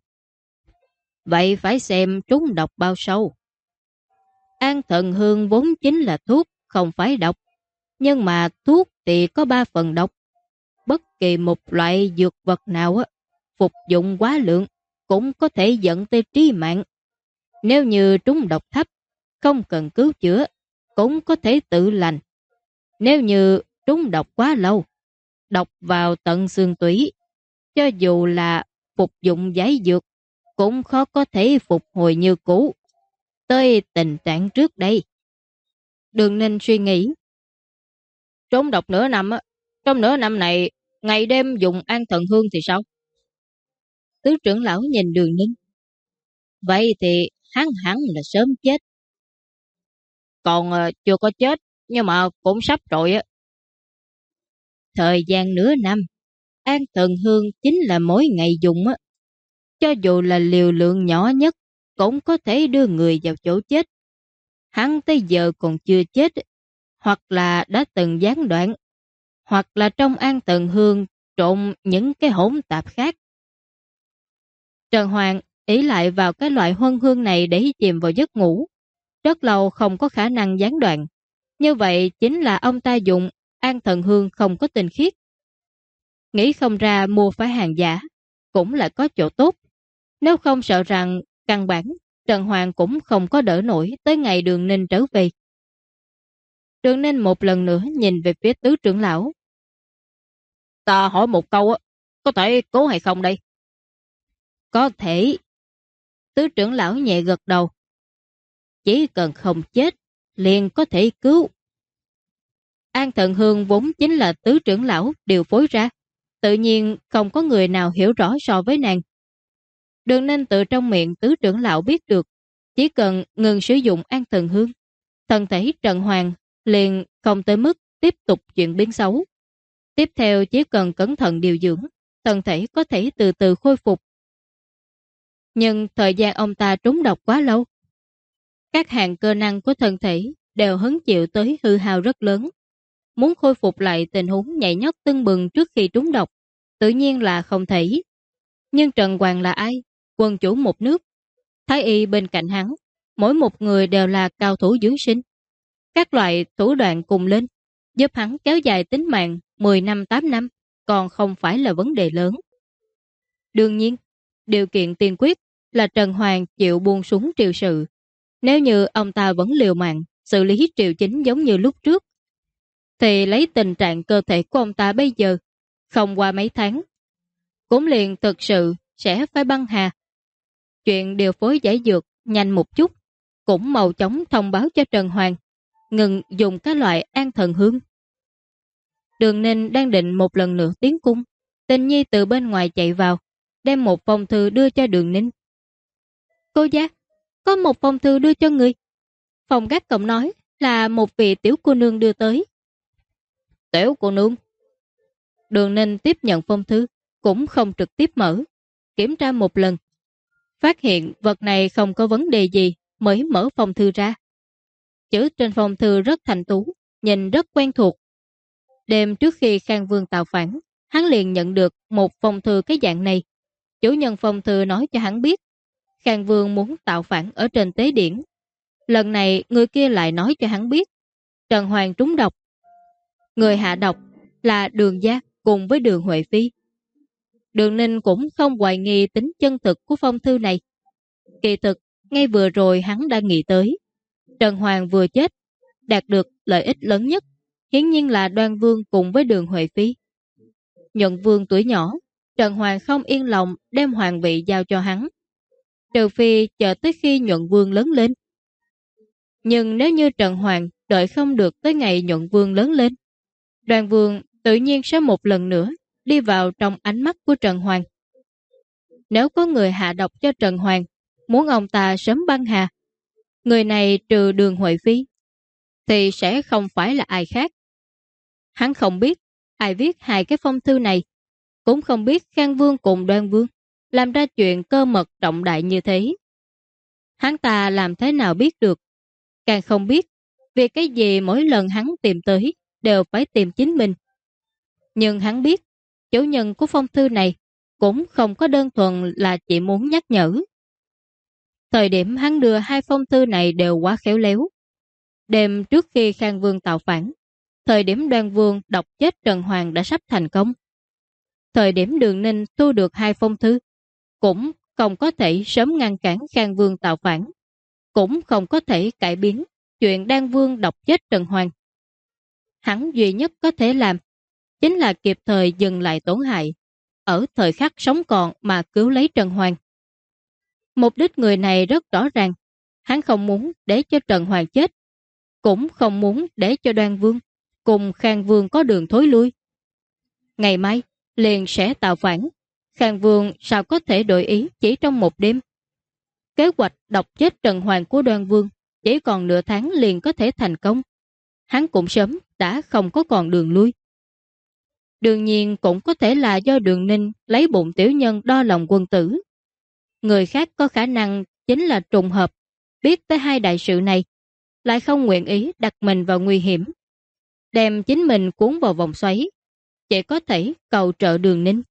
Vậy phải xem trúng độc bao sâu. An thần hương vốn chính là thuốc, không phải độc. Nhưng mà thuốc thì có 3 phần độc. Bất kỳ một loại dược vật nào phục dụng quá lượng cũng có thể dẫn tới trí mạng. Nếu như trúng độc thấp, không cần cứu chữa, cũng có thể tự lành. Nếu như trúng độc quá lâu, độc vào tận xương tủy, cho dù là phục dụng giải dược, cũng khó có thể phục hồi như cũ, tới tình trạng trước đây. Đường Ninh suy nghĩ. trốn độc nửa năm á. Trong nửa năm này, ngày đêm dùng an thần hương thì sao? Tứ trưởng lão nhìn Đường Ninh. Vậy thì hắn hẳn là sớm chết. Còn chưa có chết, nhưng mà cũng sắp rồi á. Thời gian nửa năm, an thần hương chính là mỗi ngày dùng á. Cho dù là liều lượng nhỏ nhất, cũng có thể đưa người vào chỗ chết. Hắn tới giờ còn chưa chết, hoặc là đã từng gián đoạn, hoặc là trong an thần hương trộn những cái hỗn tạp khác. Trần Hoàng ý lại vào cái loại huân hương này để chìm vào giấc ngủ. Rất lâu không có khả năng gián đoạn. Như vậy chính là ông ta dùng an thần hương không có tinh khiết. Nghĩ không ra mua phải hàng giả, cũng là có chỗ tốt. Nếu không sợ rằng căn bản Trần Hoàng cũng không có đỡ nổi tới ngày Đường Ninh trở về. Đường Ninh một lần nữa nhìn về phía tứ trưởng lão. Ta hỏi một câu á, có thể cứu hay không đây? Có thể. Tứ trưởng lão nhẹ gật đầu. Chỉ cần không chết, liền có thể cứu. An thần hương vốn chính là tứ trưởng lão điều phối ra. Tự nhiên không có người nào hiểu rõ so với nàng. Đường Ninh tự trong miệng tứ trưởng lão biết được. Chỉ cần ngừng sử dụng an thần hương, thân thể Trần Hoàng liền không tới mức tiếp tục chuyển biến xấu. Tiếp theo chỉ cần cẩn thận điều dưỡng, thân thể có thể từ từ khôi phục. Nhưng thời gian ông ta trúng độc quá lâu. Các hàng cơ năng của thân thể đều hứng chịu tới hư hao rất lớn. Muốn khôi phục lại tình huống nhảy nhót tưng bừng trước khi trúng độc, tự nhiên là không thể. Nhưng Trần Hoàng là ai? Quân chủ một nước. Thái y bên cạnh hắn, mỗi một người đều là cao thủ dưỡng sinh. Các loại thủ đoạn cùng lên, giúp hắn kéo dài tính mạng 10 năm 8 năm, còn không phải là vấn đề lớn. Đương nhiên, điều kiện tiên quyết là Trần Hoàng chịu buông xuống triều sự. Nếu như ông ta vẫn liều mạng xử lý triều chính giống như lúc trước, thì lấy tình trạng cơ thể của ông ta bây giờ, không qua mấy tháng, cũng liền thực sự sẽ phải băng hà. Chuyện điều phối giải dược nhanh một chút, cũng mau chóng thông báo cho Trần Hoàng ngừng dùng các loại an thần hương. Đường Ninh đang định một lần nữa tiến cung, Tình Nhi từ bên ngoài chạy vào, đem một phong thư đưa cho Đường Ninh. Cô gia, có một phong thư đưa cho người. Phòng gác cổng nói là một vị tiểu cô nương đưa tới. Tiểu cô nương? Đường Ninh tiếp nhận phong thư, cũng không trực tiếp mở, kiểm tra một lần. Phát hiện vật này không có vấn đề gì mới mở phong thư ra. Chữ trên phong thư rất thành tú, nhìn rất quen thuộc. Đêm trước khi Khang Vương tạo phản, hắn liền nhận được một phong thư cái dạng này. Chủ nhân phong thư nói cho hắn biết Khang Vương muốn tạo phản ở trên tế điển. Lần này người kia lại nói cho hắn biết Trần Hoàng trúng độc. Người hạ độc là Đường Gia cùng với Đường Huệ Phi. Đường Ninh cũng không hoài nghi tính chân thực của phong thư này. Kỳ thực, ngay vừa rồi hắn đã nghĩ tới. Trần Hoàng vừa chết, đạt được lợi ích lớn nhất, hiển nhiên là Đoan Vương cùng với Đường Huệ Phi. Nhuận Vương tuổi nhỏ, Trần Hoàng không yên lòng đem hoàng vị giao cho hắn. Trừ phi chờ tới khi Nhuận Vương lớn lên. Nhưng nếu như Trần Hoàng đợi không được tới ngày Nhuận Vương lớn lên, Đoan Vương tự nhiên sẽ một lần nữa đi vào trong ánh mắt của Trần Hoàng. Nếu có người hạ độc cho Trần Hoàng, muốn ông ta sớm băng hà, người này trừ Đường Huệ Phi, thì sẽ không phải là ai khác. Hắn không biết ai viết hai cái phong thư này, cũng không biết Khang Vương cùng Đoan Vương làm ra chuyện cơ mật trọng đại như thế. Hắn ta làm thế nào biết được? Càng không biết vì cái gì mỗi lần hắn tìm tới đều phải tìm chính mình. Nhưng hắn biết chủ nhân của phong thư này cũng không có đơn thuần là chỉ muốn nhắc nhở. Thời điểm hắn đưa hai phong thư này đều quá khéo léo. Đêm trước khi Khang Vương tạo phản, thời điểm Đoan Vương độc chết Trần Hoàng đã sắp thành công. Thời điểm Đường Ninh thu được hai phong thư, cũng không có thể sớm ngăn cản Khang Vương tạo phản, cũng không có thể cải biến chuyện Đan Vương độc chết Trần Hoàng. Hắn duy nhất có thể làm chính là kịp thời dừng lại tổn hại, ở thời khắc sống còn mà cứu lấy Trần Hoàng. Mục đích người này rất rõ ràng, hắn không muốn để cho Trần Hoàng chết, cũng không muốn để cho Đoan Vương cùng Khang Vương có đường thối lui. Ngày mai, liền sẽ tạo phản. Khang Vương sao có thể đổi ý chỉ trong một đêm. Kế hoạch độc chết Trần Hoàng của Đoan Vương chỉ còn nửa tháng liền có thể thành công. Hắn cũng sớm đã không có còn đường lui. Đương nhiên cũng có thể là do Đường Ninh lấy bụng tiểu nhân đo lòng quân tử. Người khác có khả năng chính là trùng hợp, biết tới hai đại sự này, lại không nguyện ý đặt mình vào nguy hiểm, đem chính mình cuốn vào vòng xoáy, chỉ có thể cầu trợ Đường Ninh.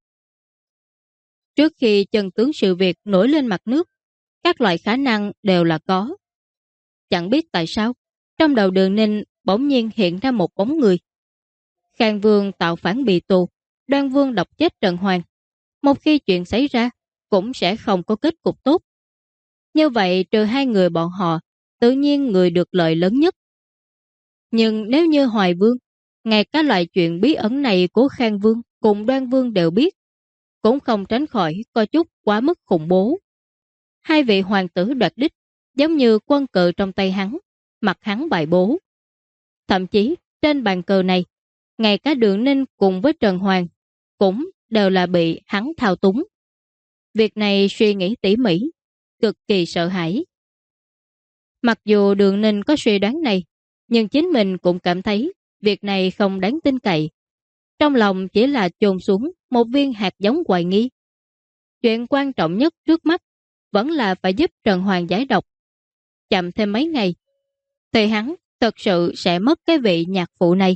Trước khi chân tướng sự việc nổi lên mặt nước, các loại khả năng đều là có. Chẳng biết tại sao, trong đầu Đường Ninh bỗng nhiên hiện ra một bóng người. Khang Vương tạo phản bị tù, Đoan Vương độc chết Trần Hoàng. Một khi chuyện xảy ra, cũng sẽ không có kết cục tốt. Như vậy trừ hai người bọn họ, tự nhiên người được lợi lớn nhất. Nhưng nếu như Hoài Vương, ngay cả loại chuyện bí ẩn này của Khang Vương cùng Đoan Vương đều biết, cũng không tránh khỏi có chút quá mức khủng bố. Hai vị hoàng tử đoạt đích, giống như quân cờ trong tay hắn, mặt hắn bài bố. Thậm chí trên bàn cờ này, ngay cả Đường Ninh cùng với Trần Hoàng cũng đều là bị hắn thao túng. Việc này suy nghĩ tỉ mỉ, cực kỳ sợ hãi. Mặc dù Đường Ninh có suy đoán này, nhưng chính mình cũng cảm thấy việc này không đáng tin cậy. Trong lòng chỉ là chôn xuống một viên hạt giống hoài nghi. Chuyện quan trọng nhất trước mắt vẫn là phải giúp Trần Hoàng giải độc. Chậm thêm mấy ngày, thì hắn thật sự sẽ mất cái vị nhạc phụ này.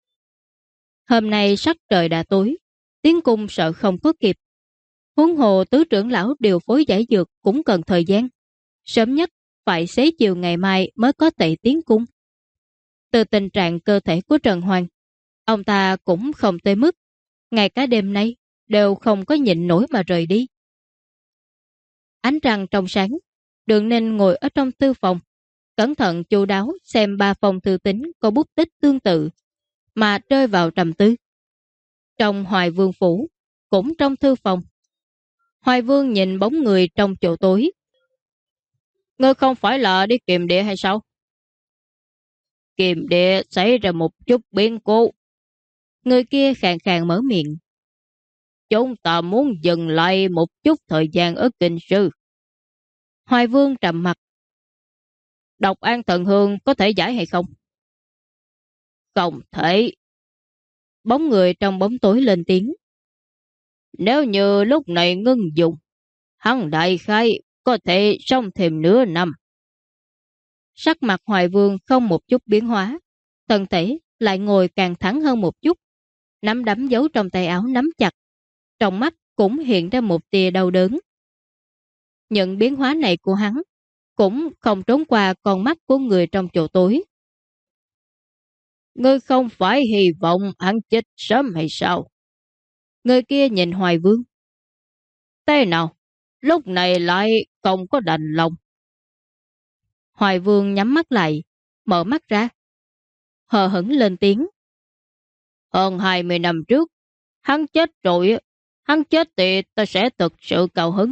Hôm nay sắc trời đã tối, tiến cung sợ không có kịp. Huống hồ tứ trưởng lão điều phối giải dược cũng cần thời gian. Sớm nhất phải xế chiều ngày mai mới có thể tiến cung. Từ tình trạng cơ thể của Trần Hoàng, ông ta cũng không tới mức ngay cả đêm nay đều không có nhịn nổi mà rời đi. Ánh trăng trong sáng, Đường Ninh ngồi ở trong thư phòng, cẩn thận chu đáo xem 3 phong thư tín có bút tích tương tự, mà rơi vào trầm tư. Trong Hoài Vương phủ, cũng trong thư phòng, Hoài Vương nhìn bóng người trong chỗ tối. Ngươi không phải là đi kiềm địa hay sao? Kiềm địa xảy ra một chút biến cố. Người kia khàn khàn mở miệng. Chúng ta muốn dừng lại một chút thời gian ở kinh sư. Hoài Vương trầm mặt. Độc an thần hương có thể giải hay không? Không thể. Bóng người trong bóng tối lên tiếng. Nếu như lúc này ngưng dùng, hắn đại khai có thể sống thêm nửa năm. Sắc mặt Hoài Vương không một chút biến hóa, thân thể lại ngồi càng thẳng hơn một chút, nắm đấm giấu trong tay áo nắm chặt, trong mắt cũng hiện ra một tia đau đớn. Những biến hóa này của hắn cũng không trốn qua con mắt của người trong chỗ tối. Ngươi không phải hy vọng hắn chết sớm hay sao? Người kia nhìn Hoài Vương. Thế nào? Lúc này lại không có đành lòng. Hoài Vương nhắm mắt lại, mở mắt ra, hờ hững lên tiếng. Hơn 20 năm trước, hắn chết rồi, hắn chết thì ta sẽ thực sự cao hứng.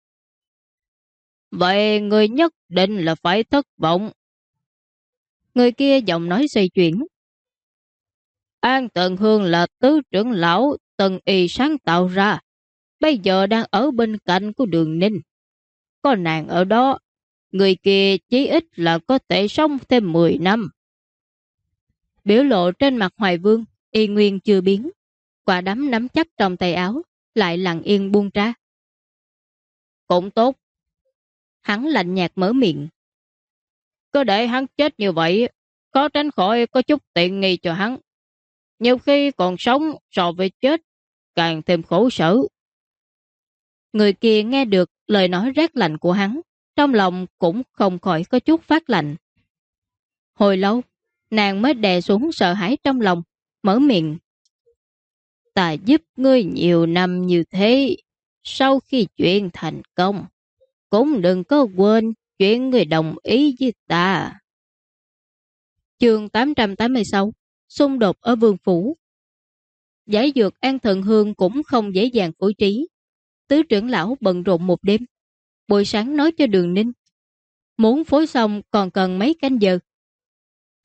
Vậy người nhất định là phải thất vọng. Người kia giọng nói xoay chuyển. An Tần Hương là tứ trưởng lão Tần Y sáng tạo ra, bây giờ đang ở bên cạnh của Đường Ninh. Có nàng ở đó, người kia chí ít là có thể sống thêm 10 năm. Biểu lộ trên mặt Hoài Vương y nguyên chưa biến, quả đấm nắm chắc trong tay áo lại lặng yên buông ra. Cũng tốt. Hắn lạnh nhạt mở miệng. Cứ để hắn chết như vậy, có tránh khỏi có chút tiện nghi cho hắn. Nhiều khi còn sống so với chết, càng thêm khổ sở. Người kia nghe được lời nói rét lạnh của hắn, trong lòng cũng không khỏi có chút phát lạnh. Hồi lâu, nàng mới đè xuống sợ hãi trong lòng, mở miệng. Ta giúp ngươi nhiều năm như thế, sau khi chuyện thành công, cũng đừng có quên chuyện ngươi đồng ý với ta. Chương 886, xung đột ở Vương Phủ. Giải dược An Thần Hương cũng không dễ dàng phối trí. Tứ trưởng lão bận rộn một đêm, buổi sáng nói cho Đường Ninh. Muốn phối xong còn cần mấy canh giờ.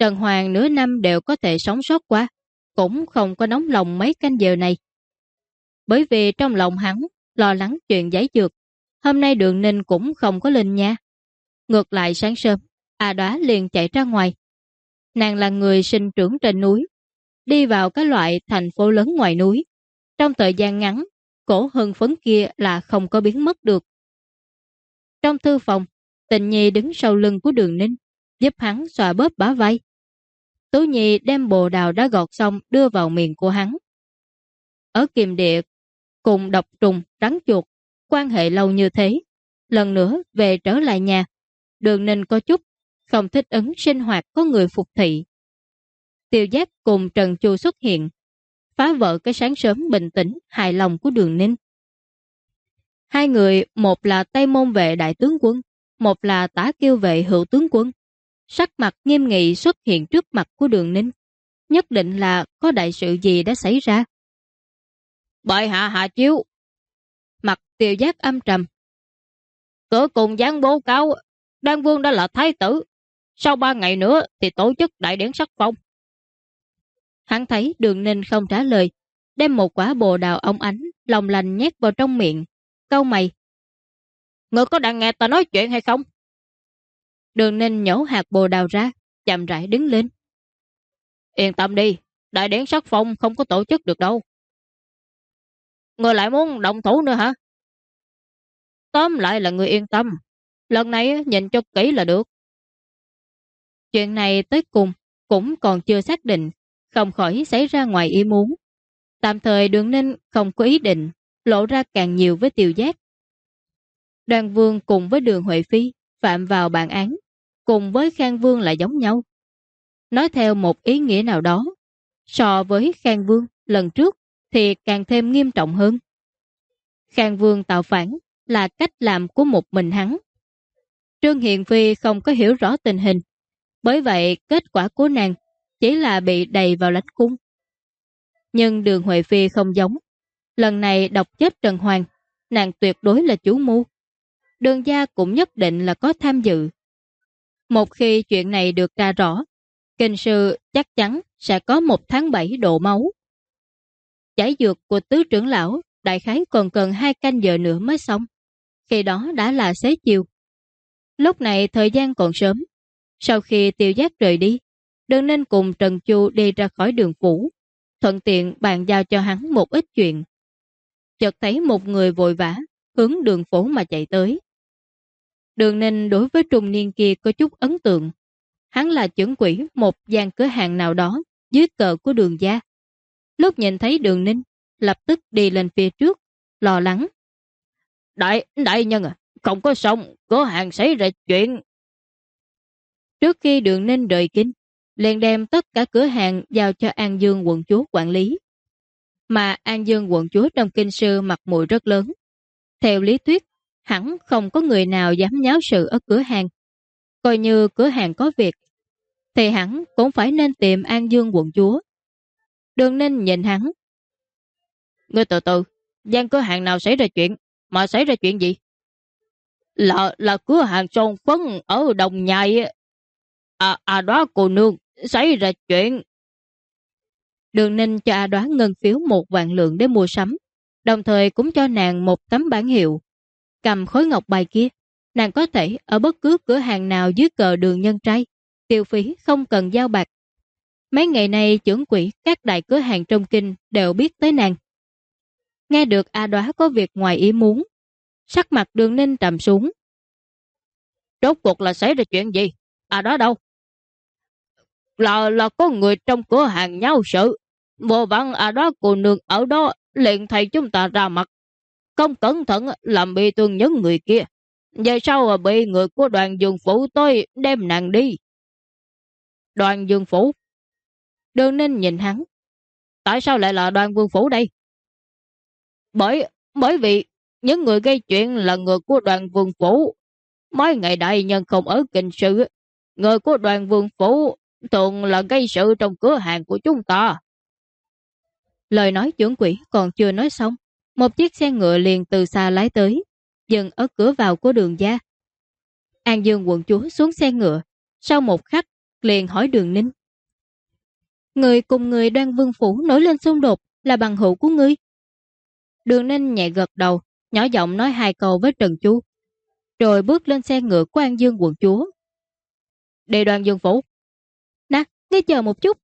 Trần Hoàng nửa năm đều có thể sống sót qua, cũng không có nóng lòng mấy canh giờ này. Bởi vì trong lòng hắn lo lắng chuyện giấy dược, hôm nay Đường Ninh cũng không có lên nha. Ngược lại sáng sớm, A Đóa liền chạy ra ngoài. Nàng là người sinh trưởng trên núi, đi vào cái loại thành phố lớn ngoài núi. Trong thời gian ngắn, cổ hưng phấn kia là không có biến mất được. Trong thư phòng, Tình Nhi đứng sau lưng của Đường Ninh, giúp hắn xoa bóp bả vai. Tú Nhi đem bồ đào đã gọt xong đưa vào miệng của hắn. Ở Kiềm Địa, cùng độc trùng, rắn chuột, quan hệ lâu như thế, lần nữa về trở lại nhà, Đường Ninh có chút không thích ứng sinh hoạt có người phục thị. Tiêu Giác cùng Trần Chu xuất hiện, phá vỡ cái sáng sớm bình tĩnh, hài lòng của Đường Ninh. Hai người, một là Tây Môn vệ đại tướng quân, một là Tả Kiêu vệ hữu tướng quân, sắc mặt nghiêm nghị xuất hiện trước mặt của Đường Ninh, nhất định là có đại sự gì đã xảy ra. Bệ hạ hạ chiếu. Mặt Tiêu Giác âm trầm. Cửa cùng gián bố cáo, Đan Vương đã là thái tử, sau 3 ngày nữa thì tổ chức đại điển sắc phong. Hắn thấy Đường Ninh không trả lời, đem một quả bồ đào óng ánh lòng lành nhét vào trong miệng, cau mày. Ngươi có đang nghe ta nói chuyện hay không? Đường Ninh nhổ hạt bồ đào ra, chậm rãi đứng lên. Yên tâm đi, đại điển sắc phong không có tổ chức được đâu. Ngươi lại muốn động thủ nữa hả? Tóm lại là ngươi yên tâm, lần này nhìn cho kỹ là được. Chuyện này tới cùng cũng còn chưa xác định, không khỏi xảy ra ngoài ý muốn. Tạm thời Đường Ninh không có ý định lộ ra càng nhiều với Tiêu Giác. Đoan Vương cùng với Đường Huệ Phi phạm vào bản án, cùng với Khang Vương là giống nhau. Nói theo một ý nghĩa nào đó, so với Khang Vương lần trước thì càng thêm nghiêm trọng hơn. Khang Vương tạo phản là cách làm của một mình hắn. Trương Hiền Phi không có hiểu rõ tình hình, bởi vậy kết quả của nàng chỉ là bị đầy vào lãnh cung. Nhưng Đường Huệ Phi không giống. Lần này độc chết Trần Hoàng, nàng tuyệt đối là chủ mưu. Đường gia cũng nhất định là có tham dự. Một khi chuyện này được tra rõ, kinh sư chắc chắn sẽ có 1 tháng 7 đổ máu. Giải dược của tứ trưởng lão đại khái còn cần 2 canh giờ nữa mới xong. Khi đó đã là xế chiều. Lúc này thời gian còn sớm. Sau khi Tiêu Giác rời đi, Đường Ninh cùng Trần Chu đi ra khỏi đường phủ, thuận tiện bàn giao cho hắn một ít chuyện. Chợt thấy một người vội vã hướng đường phố mà chạy tới. Đường Ninh đối với trung niên kia có chút ấn tượng. Hắn là trưởng quỹ một gian cửa hàng nào đó dưới cờ của Đường gia. Lúc nhìn thấy Đường Ninh, lập tức đi lên phía trước, lo lắng. Đại nhân à, không có xong, cửa hàng xảy ra chuyện. Trước khi Đường Ninh rời kinh, liền đem tất cả cửa hàng giao cho An Dương quận chúa quản lý. Mà An Dương quận chúa trong kinh sư mặt mũi rất lớn. Theo lý thuyết, hẳn không có người nào dám nháo sự ở cửa hàng. Coi như cửa hàng có việc, thì hẳn cũng phải nên tìm An Dương quận chúa. Đường Ninh nhìn hắn. Ngươi từ từ, gian cửa hàng nào xảy ra chuyện, mà xảy ra chuyện gì? Là cửa hàng son phấn ở Đồng Nhai. Đó cô nương, xảy ra chuyện. Đường Ninh cho A Đoá ngân phiếu 1 vạn lượng để mua sắm, đồng thời cũng cho nàng một tấm bản hiệu. Cầm khối ngọc bài kia, nàng có thể ở bất cứ cửa hàng nào dưới cờ Đường Nhân Trai, tiêu phí không cần giao bạc. Mấy ngày nay trưởng quỹ các đại cửa hàng trong kinh đều biết tới nàng. Nghe được A Đoá có việc ngoài ý muốn, sắc mặt Đường Ninh trầm xuống. Rốt cuộc là xảy ra chuyện gì? A Đoá đâu? Là có người trong cửa hàng nháo sự. Vô vắng A Đoá cô nương ở đó liền thầy chúng ta ra mặt. Không cẩn thận làm bị thương những người kia. Về sau bị người của Đoàn Dương Phủ tới đem nàng đi. Đoàn Dương Phủ? Đường Ninh nhìn hắn. Tại sao lại là Đoàn Vương Phủ đây? Bởi vì những người gây chuyện là người của Đoàn Vương Phủ. Mấy ngày đại nhân không ở kinh sự, người của Đoàn Vương Phủ thường là gây sự trong cửa hàng của chúng ta. Lời nói trưởng quỹ còn chưa nói xong, một chiếc xe ngựa liền từ xa lái tới, dừng ở cửa vào của Đường gia. An Dương quận chúa xuống xe ngựa, sau một khắc liền hỏi Đường Ninh. Người cùng người Đoan Vương phủ nổi lên xung đột là bằng hữu của ngươi? Đường Ninh nhẹ gật đầu, nhỏ giọng nói 2 câu với Trần Chu, rồi bước lên xe ngựa của An Dương quận chúa. Đi Đoan Dương phủ. Nè, ngươi chờ một chút.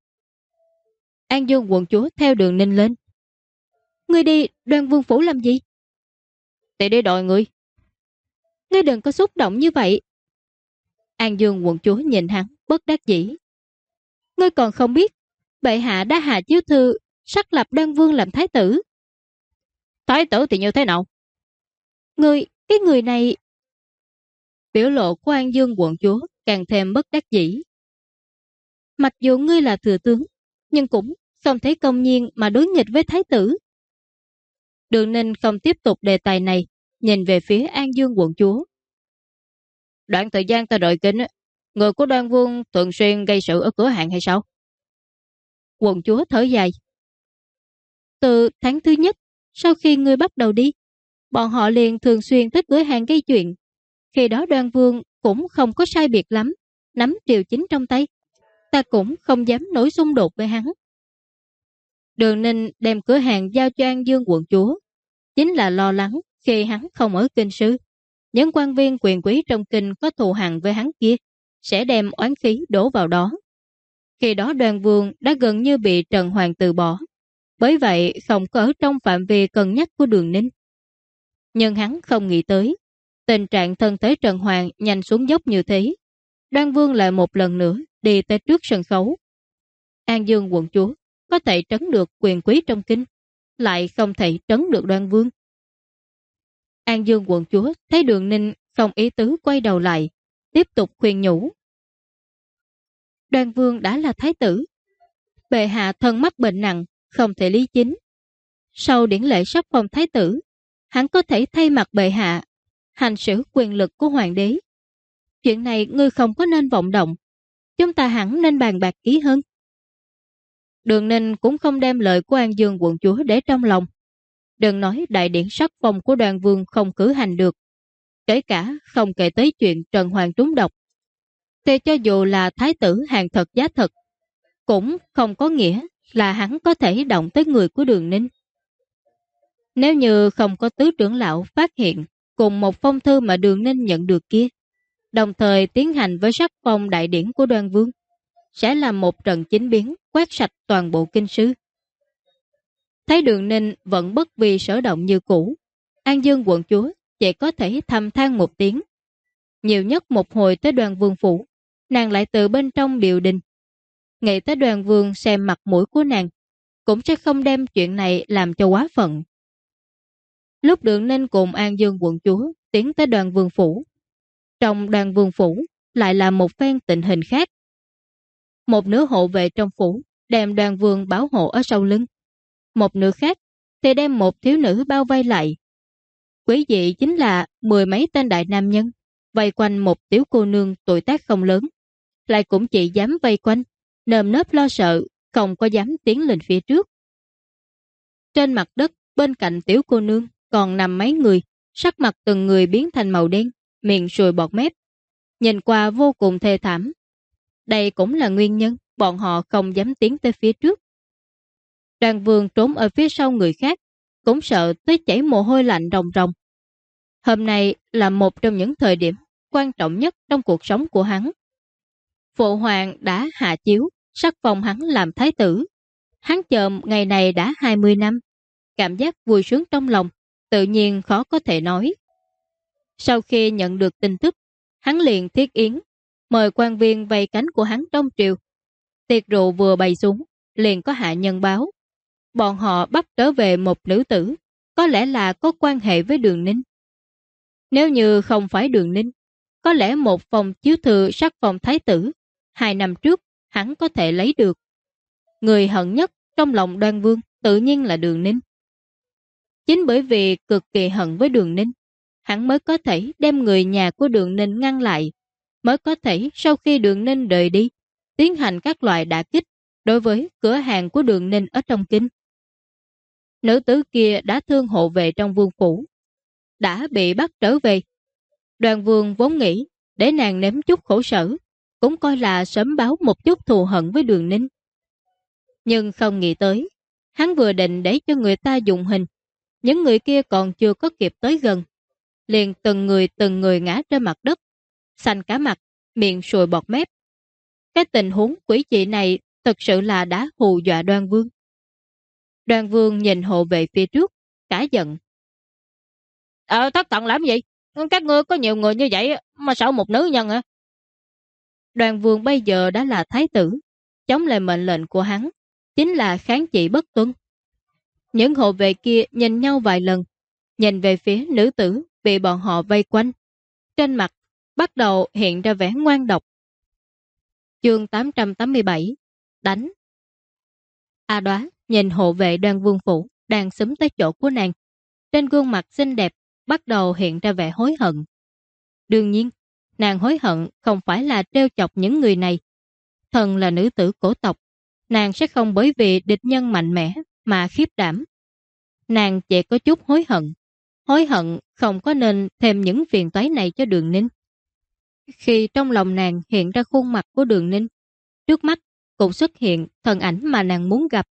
An Dương quận chúa theo Đường Ninh lên. Ngươi đi Đoan Vương phủ làm gì? Thì đi đòi ngươi. Ngươi đừng có xúc động như vậy. An Dương quận chúa nhìn hắn bất đắc dĩ. Ngươi còn không biết bệ hạ đã hạ chiếu thư sắc lập Đoan Vương làm thái tử. Thái tử thì như thế nào? Cái người này... Biểu lộ của An Dương quận chúa càng thêm bất đắc dĩ. Mặc dù ngươi là thừa tướng, nhưng cũng không thể công nhiên mà đối nghịch với thái tử. Đường Ninh không tiếp tục đề tài này, nhìn về phía An Dương quận chúa. Đoạn thời gian ta đợi kinh, người của Đoan Vương thường xuyên gây sự ở cửa hàng hay sao? Quận chúa thở dài. Từ tháng thứ nhất, sau khi ngươi bắt đầu đi, bọn họ liền thường xuyên tới cửa hàng gây chuyện. Khi đó Đoan Vương cũng không có sai biệt lắm, nắm điều chính trong tay. Ta cũng không dám nổi xung đột với hắn. Đường Ninh đem cửa hàng giao cho An Dương quận chúa, chính là lo lắng khi hắn không ở kinh sư, những quan viên quyền quý trong kinh có thù hằn với hắn kia sẽ đem oán khí đổ vào đó. Khi đó Đoan Vương đã gần như bị Trần Hoàng từ bỏ, bởi vậy không có ở trong phạm vi cân nhắc của Đường Ninh. Nhưng hắn không nghĩ tới tình trạng thân thể Trần Hoàng nhanh xuống dốc như thế. Đoan Vương lại một lần nữa đi tới trước sân khấu. An Dương quận chúa có thể trấn được quyền quý trong kinh, lại không thể trấn được Đoan Vương. An Dương quận chúa thấy Đường Ninh không ý tứ quay đầu lại, tiếp tục khuyên nhủ. Đoan Vương đã là thái tử, bệ hạ thân mắc bệnh nặng, không thể lý chính. Sau điển lễ sắc phong thái tử, hắn có thể thay mặt bệ hạ hành xử quyền lực của hoàng đế. Chuyện này ngươi không có nên vọng động, chúng ta hẳn nên bàn bạc kỹ hơn. Đường Ninh cũng không đem lời của An Dương quận chúa để trong lòng. Đừng nói đại điển sắc phong của Đoan Vương không cử hành được, kể cả không kể tới chuyện Trần Hoàng trúng độc, thì cho dù là thái tử hàng thật giá thật, cũng không có nghĩa là hắn có thể động tới người của Đường Ninh. Nếu như không có tứ trưởng lão phát hiện cùng một phong thư mà Đường Ninh nhận được kia, đồng thời tiến hành với sắc phong đại điển của Đoan Vương, sẽ là một trận chính biến quét sạch toàn bộ kinh sư. Thấy Đường Ninh vẫn bất vì sở động như cũ, An Dương quận chúa chỉ có thể thầm than một tiếng. Nhiều nhất một hồi tới Đoan Vương phủ, nàng lại từ bên trong biểu đình. Nghĩ tới Đoan Vương xem mặt mũi của nàng, cũng sẽ không đem chuyện này làm cho quá phận. Lúc Đường Ninh cùng An Dương quận chúa tiến tới Đoan Vương phủ, trong Đoan Vương phủ lại là một phen tình hình khác. Một nửa hộ vệ trong phủ đem Đoan Vương bảo hộ ở sau lưng, một nửa khác thì đem một thiếu nữ bao vây lại. Quý dị chính là 10 mấy tên đại nam nhân vây quanh một tiểu cô nương tuổi tác không lớn, lại cũng chỉ dám vây quanh, nơm nớp lo sợ, không có dám tiến lên phía trước. Trên mặt đất bên cạnh tiểu cô nương còn nằm mấy người, sắc mặt từng người biến thành màu đen, miệng sùi bọt mép, nhìn qua vô cùng thê thảm. Đây cũng là nguyên nhân bọn họ không dám tiến tới phía trước. Đoan Vương trốn ở phía sau người khác, cũng sợ tới chảy mồ hôi lạnh ròng ròng. Hôm nay là một trong những thời điểm quan trọng nhất trong cuộc sống của hắn. Phụ hoàng đã hạ chiếu, sắc phong hắn làm thái tử. Hắn chờ ngày này đã 20 năm. Cảm giác vui sướng trong lòng, tự nhiên khó có thể nói. Sau khi nhận được tin tức, hắn liền thiết yến, mời quan viên vây cánh của hắn trong triều. Tiệc rượu vừa bày xuống, liền có hạ nhân báo. Bọn họ bắt trở về một nữ tử, có lẽ là có quan hệ với Đường Ninh. Nếu như không phải Đường Ninh, có lẽ một phòng chiếu thư sắc phong thái tử 2 năm trước hắn có thể lấy được. Người hận nhất trong lòng Đoan Vương tự nhiên là Đường Ninh. Chính bởi vì cực kỳ hận với Đường Ninh, hắn mới có thể đem người nhà của Đường Ninh ngăn lại, mới có thể sau khi Đường Ninh rời đi, tiến hành các loại đả kích đối với cửa hàng của Đường Ninh ở trong kinh. Nữ tử kia đã thương hộ vệ trong vương phủ, đã bị bắt trở về. Đoan Vương vốn nghĩ để nàng nếm chút khổ sở, cũng coi là sớm báo một chút thù hận với Đường Ninh. Nhưng không nghĩ tới, hắn vừa định để cho người ta dùng hình, những người kia còn chưa có kịp tới gần, liền từng người ngã trên mặt đất, xanh cả mặt, miệng sùi bọt mép. Cái tình huống quỷ dị này thực sự là đã hù dọa Đoan Vương. Đoan Vương nhìn hộ vệ phía trước, cả giận. Thất thần làm gì? Các ngươi có nhiều người như vậy mà sợ một nữ nhân hả? Đoan Vương bây giờ đã là thái tử, chống lại mệnh lệnh của hắn, chính là kháng chỉ bất tuân. Những hộ vệ kia nhìn nhau vài lần, nhìn về phía nữ tử bị bọn họ vây quanh. Trên mặt bắt đầu hiện ra vẻ ngoan độc. Chương 887 Đánh. A Đoá nhìn hộ vệ Đoan Vương phủ đang xúm tới chỗ của nàng. Trên gương mặt xinh đẹp bắt đầu hiện ra vẻ hối hận. Đương nhiên, nàng hối hận không phải là trêu chọc những người này. Thần là nữ tử cổ tộc, nàng sẽ không bởi vì địch nhân mạnh mẽ mà khiếp đảm. Nàng chỉ có chút hối hận không có nên thêm những phiền toái này cho Đường Ninh. Khi trong lòng nàng hiện ra khuôn mặt của Đường Ninh, trước mắt cũng xuất hiện thần ảnh mà nàng muốn gặp.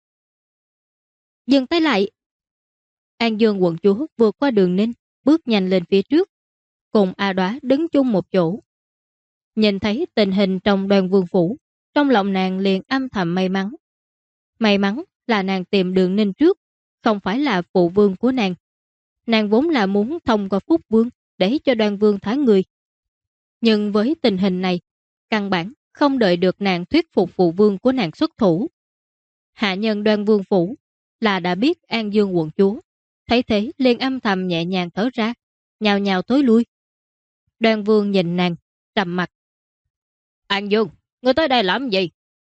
Dừng tay lại. An Dương quận chúa vượt qua Đường Ninh, bước nhanh lên phía trước, cùng A Đoá đứng chung một chỗ. Nhìn thấy tình hình trong Đoan Vương phủ, trong lòng nàng liền âm thầm may mắn. May mắn là nàng tìm Đường Ninh trước, không phải là phụ vương của nàng. Nàng vốn là muốn thông qua Phúc Vương để cho Đoan Vương thả người. Nhưng với tình hình này, căn bản không đợi được nàng thuyết phục phụ vương của nàng xuất thủ. Hạ nhân Đoan Vương phủ là đã biết An Dương quận chúa, thấy thế liền âm thầm nhẹ nhàng thở ra, nhào nhào tối lui. Đoan Vương nhìn nàng, trầm mặt. An Dương, ngươi tới đây làm gì?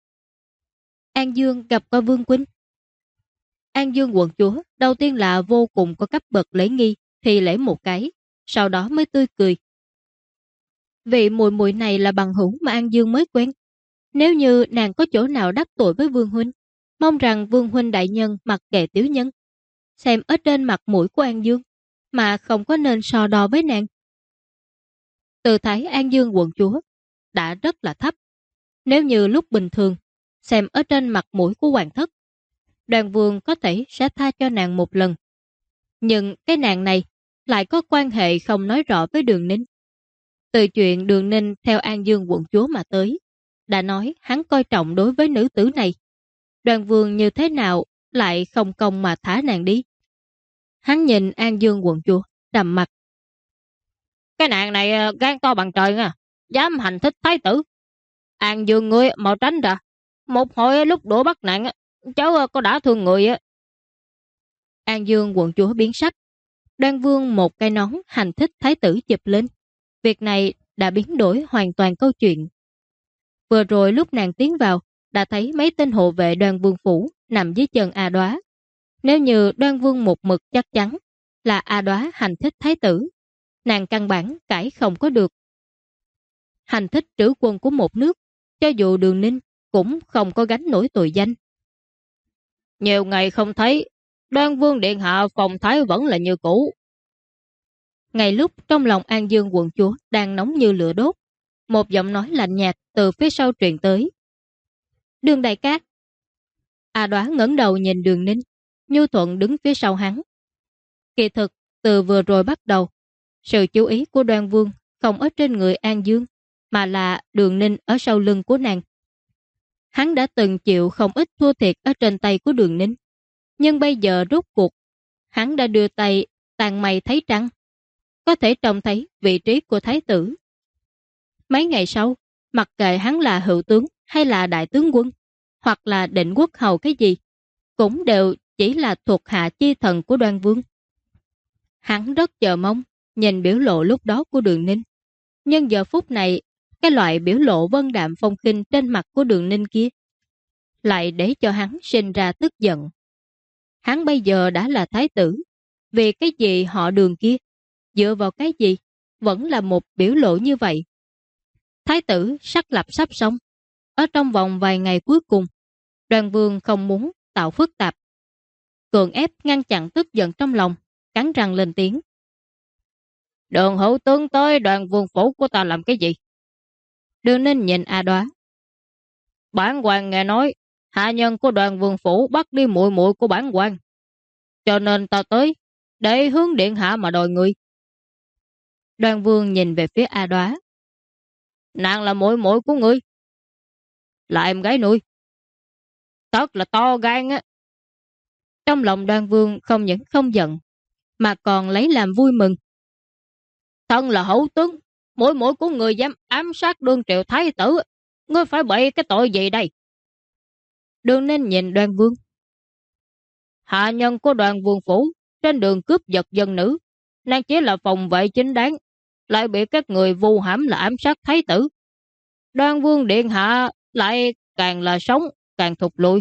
An Dương gặp qua Vương Quynh. An Dương quận chúa đầu tiên là vô cùng có cấp bậc lễ nghi, thì lễ một cái, sau đó mới tươi cười. Vị muội muội này là bằng hữu mà An Dương mới quen. Nếu như nàng có chỗ nào đắc tội với Vương huynh, mong rằng Vương huynh đại nhân mặc kệ tiểu nhân, xem ở trên mặt mũi của An Dương, mà không có nên so đo với nàng. Từ thái An Dương quận chúa đã rất là thấp. Nếu như lúc bình thường, xem ở trên mặt mũi của hoàng thất, Đoan Vương có thể sẽ tha cho nàng một lần. Nhưng cái nàng này lại có quan hệ không nói rõ với Đường Ninh. Từ chuyện Đường Ninh theo An Dương quận chúa mà tới, đã nói hắn coi trọng đối với nữ tử này. Đoan Vương như thế nào lại không công mà thả nàng đi. Hắn nhìn An Dương quận chúa, trầm mặt. Cái nàng này gan to bằng trời nha, dám hành thích thái tử. An Dương ngươi mau tránh ra. Một hồi lúc đổ bắt nạn, cháu có đã thương người. An Dương quận chúa biến sắc. Đoan Vương một cái nón hành thích thái tử chụp lên. Việc này đã biến đổi hoàn toàn câu chuyện. Vừa rồi lúc nàng tiến vào, đã thấy mấy tên hộ vệ Đoan Vương phủ nằm dưới chân A Đoá. Nếu như Đoan Vương một mực chắc chắn là A Đoá hành thích thái tử, nàng căn bản cãi không có được. Hành thích trữ quân của một nước, cho dù Đường Ninh cũng không có gánh nổi tội danh. Nhiều ngày không thấy, Đoan Vương điện hạ phong thái vẫn là như cũ. Ngay lúc trong lòng An Dương quận chúa đang nóng như lửa đốt, một giọng nói lạnh nhạt từ phía sau truyền tới. Đường đại ca. A Đoá ngẩng đầu nhìn Đường Ninh, nhu thuận đứng phía sau hắn. Kỳ thực, từ vừa rồi bắt đầu, sự chú ý của Đoan Vương không ở trên người An Dương, mà là Đường Ninh ở sau lưng của nàng. Hắn đã từng chịu không ít thua thiệt ở trên tay của Đường Ninh, nhưng bây giờ rốt cuộc, hắn đã đưa tay tàn mày thấy trắng, có thể trông thấy vị trí của thái tử. Mấy ngày sau, mặc kệ hắn là hữu tướng hay là đại tướng quân, hoặc là định quốc hầu cái gì, cũng đều chỉ là thuộc hạ chi thần của Đoan Vương. Hắn rất chờ mong nhìn biểu lộ lúc đó của Đường Ninh, nhưng giờ phút này, cái loại biểu lộ vân đạm phong khinh trên mặt của Đường Ninh kia lại để cho hắn sinh ra tức giận. Hắn bây giờ đã là thái tử, vì cái gì họ Đường kia, dựa vào cái gì, vẫn là một biểu lộ như vậy. Thái tử sắc lập sắp xong, ở trong vòng vài ngày cuối cùng, Đoan Vương không muốn tạo phức tạp, cường ép ngăn chặn tức giận trong lòng, cắn răng lên tiếng. Đường hữu tướng tới Đoan Vương phủ của ta làm cái gì? Đường Ninh nhìn A Đoá. Bản quan nghe nói hạ nhân của Đoàn Vương phủ bắt đi muội muội của bản quan, cho nên ta tới để hướng điện hạ mà đòi người. Đoàn Vương nhìn về phía A Đoá. Nàng là muội muội của ngươi? Là em gái nuôi. Thật là to gan á. Trong lòng Đoàn Vương không những không giận, mà còn lấy làm vui mừng. Thân là hữu tướng, muội muội của người dám ám sát đương triệu thái tử, ngươi phải bị cái tội gì đây? Đường Ninh nhìn Đoàn Vương. Hạ nhân của Đoàn Vương phủ trên đường cướp giật dân nữ, nàng chỉ là phòng vệ chính đáng, lại bị các người vu hãm là ám sát thái tử. Đoàn Vương điện hạ lại càng là sống càng thụt lùi.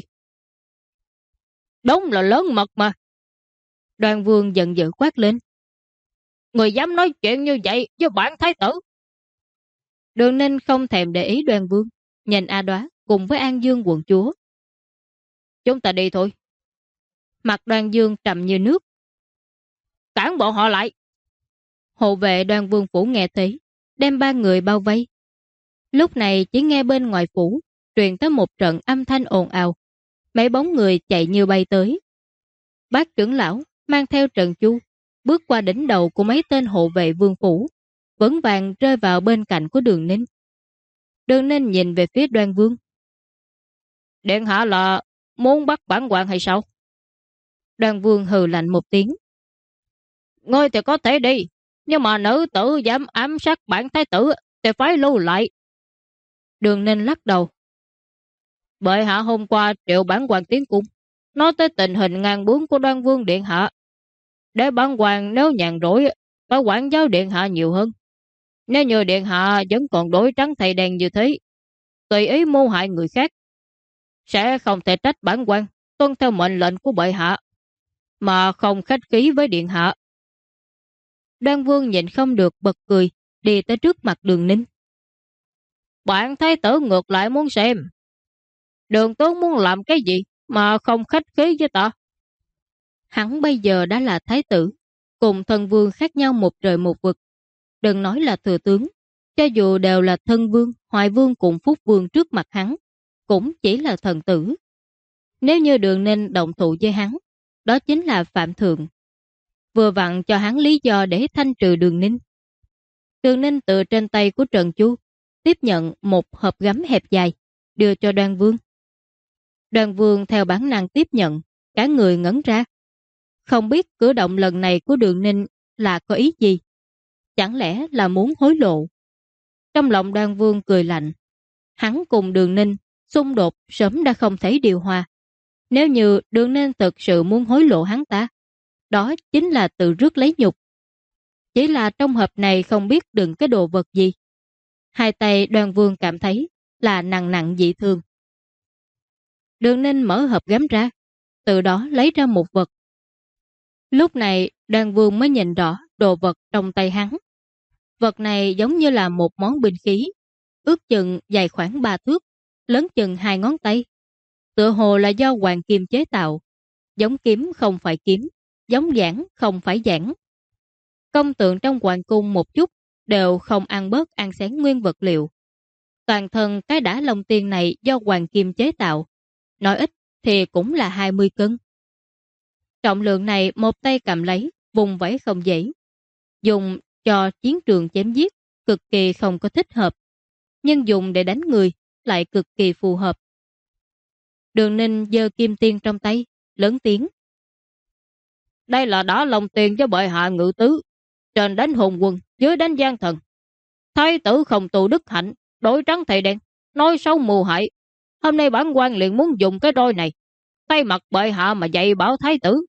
Đúng là lớn mật mà. Đoàn Vương giận dữ quát lên. Người dám nói chuyện như vậy với bản thái tử? Đường Ninh không thèm để ý Đoàn Vương, nhìn A Đoá cùng với An Dương quận chúa. Chúng ta đi thôi. Mặt Đoàn Dương trầm như nước. Cản bọn họ lại. Hộ vệ Đoàn Vương phủ nghe thấy, đem ba người bao vây. Lúc này chỉ nghe bên ngoài phủ truyền tới một trận âm thanh ồn ào. Mấy bóng người chạy như bay tới. Bác trưởng lão mang theo Trần Chu bước qua đỉnh đầu của mấy tên hộ vệ vương phủ, vững vàng rơi vào bên cạnh của Đường Ninh. Đường Ninh nhìn về phía Đoàn Vương. Điện hạ là muốn bắt bản quan hay sao? Đoàn Vương hừ lạnh một tiếng. Ngươi thì có thể đi, nhưng mà nữ tử dám ám sát bản thái tử thì phải lưu lại. Đường Ninh lắc đầu. Bệ hạ hôm qua triệu bản quan tiến cung, nói tới tình hình ngang bướng của Đoan Vương điện hạ. Để bản quan nếu nhàn rỗi phải quản giáo điện hạ nhiều hơn. Nếu như điện hạ vẫn còn đối trắng thay đen như thế, tùy ý mưu hại người khác, sẽ không thể trách bản quan tuân theo mệnh lệnh của bệ hạ, mà không khách khí với điện hạ. Đoan Vương nhịn không được bật cười, đi tới trước mặt Đường Ninh. Bản thái tử ngược lại muốn xem Đường tướng muốn làm cái gì mà không khách khí với ta. Hắn bây giờ đã là thái tử, cùng thân vương khác nhau một trời một vực. Đừng nói là thừa tướng, cho dù đều là thân vương, hoài vương cùng phúc vương trước mặt hắn, cũng chỉ là thần tử. Nếu như Đường Ninh động thủ với hắn, đó chính là phạm thượng. Vừa vặn cho hắn lý do để thanh trừ Đường Ninh. Đường Ninh từ trên tay của Trần Chu tiếp nhận một hộp gấm hẹp dài, đưa cho Đoan Vương. Đoan Vương theo bản năng tiếp nhận, cả người ngẩn ra. Không biết cử động lần này của Đường Ninh là có ý gì? Chẳng lẽ là muốn hối lộ? Trong lòng Đoan Vương cười lạnh. Hắn cùng Đường Ninh xung đột sớm đã không thấy điều hòa. Nếu như Đường Ninh thực sự muốn hối lộ hắn ta, đó chính là tự rước lấy nhục. Chỉ là trong hộp này không biết đựng cái đồ vật gì. Hai tay Đoan Vương cảm thấy là nặng nặng dị thường. Đường Ninh mở hộp gấm ra, từ đó lấy ra một vật. Lúc này Đoan Vương mới nhìn rõ đồ vật trong tay hắn. Vật này giống như là một món binh khí, ước chừng dài khoảng 3 thước, lớn chừng 2 ngón tay. Tựa hồ là do hoàng kim chế tạo, giống kiếm không phải kiếm, giống giảng không phải giảng. Công tượng trong hoàng cung một chút đều không ăn bớt ăn xén nguyên vật liệu. Toàn thân cái đá lông tiên này do hoàng kim chế tạo, nói ít thì cũng là 20 cân. Trọng lượng này một tay cầm lấy, vùng vẫy không dễ. Dùng cho chiến trường chém giết, cực kỳ không có thích hợp. Nhưng dùng để đánh người, lại cực kỳ phù hợp. Đường Ninh giơ kim tiên trong tay, lớn tiếng. Đây là đá lông tiên cho bệ hạ ngự tứ. Trên đánh hùng quân, dưới đánh gian thần. Thái tử không tù đức hạnh, đổi trắng thầy đen, nói xấu mù hại. Hôm nay bản quan liền muốn dùng cái roi này, thay mặt bệ hạ mà dạy bảo thái tử.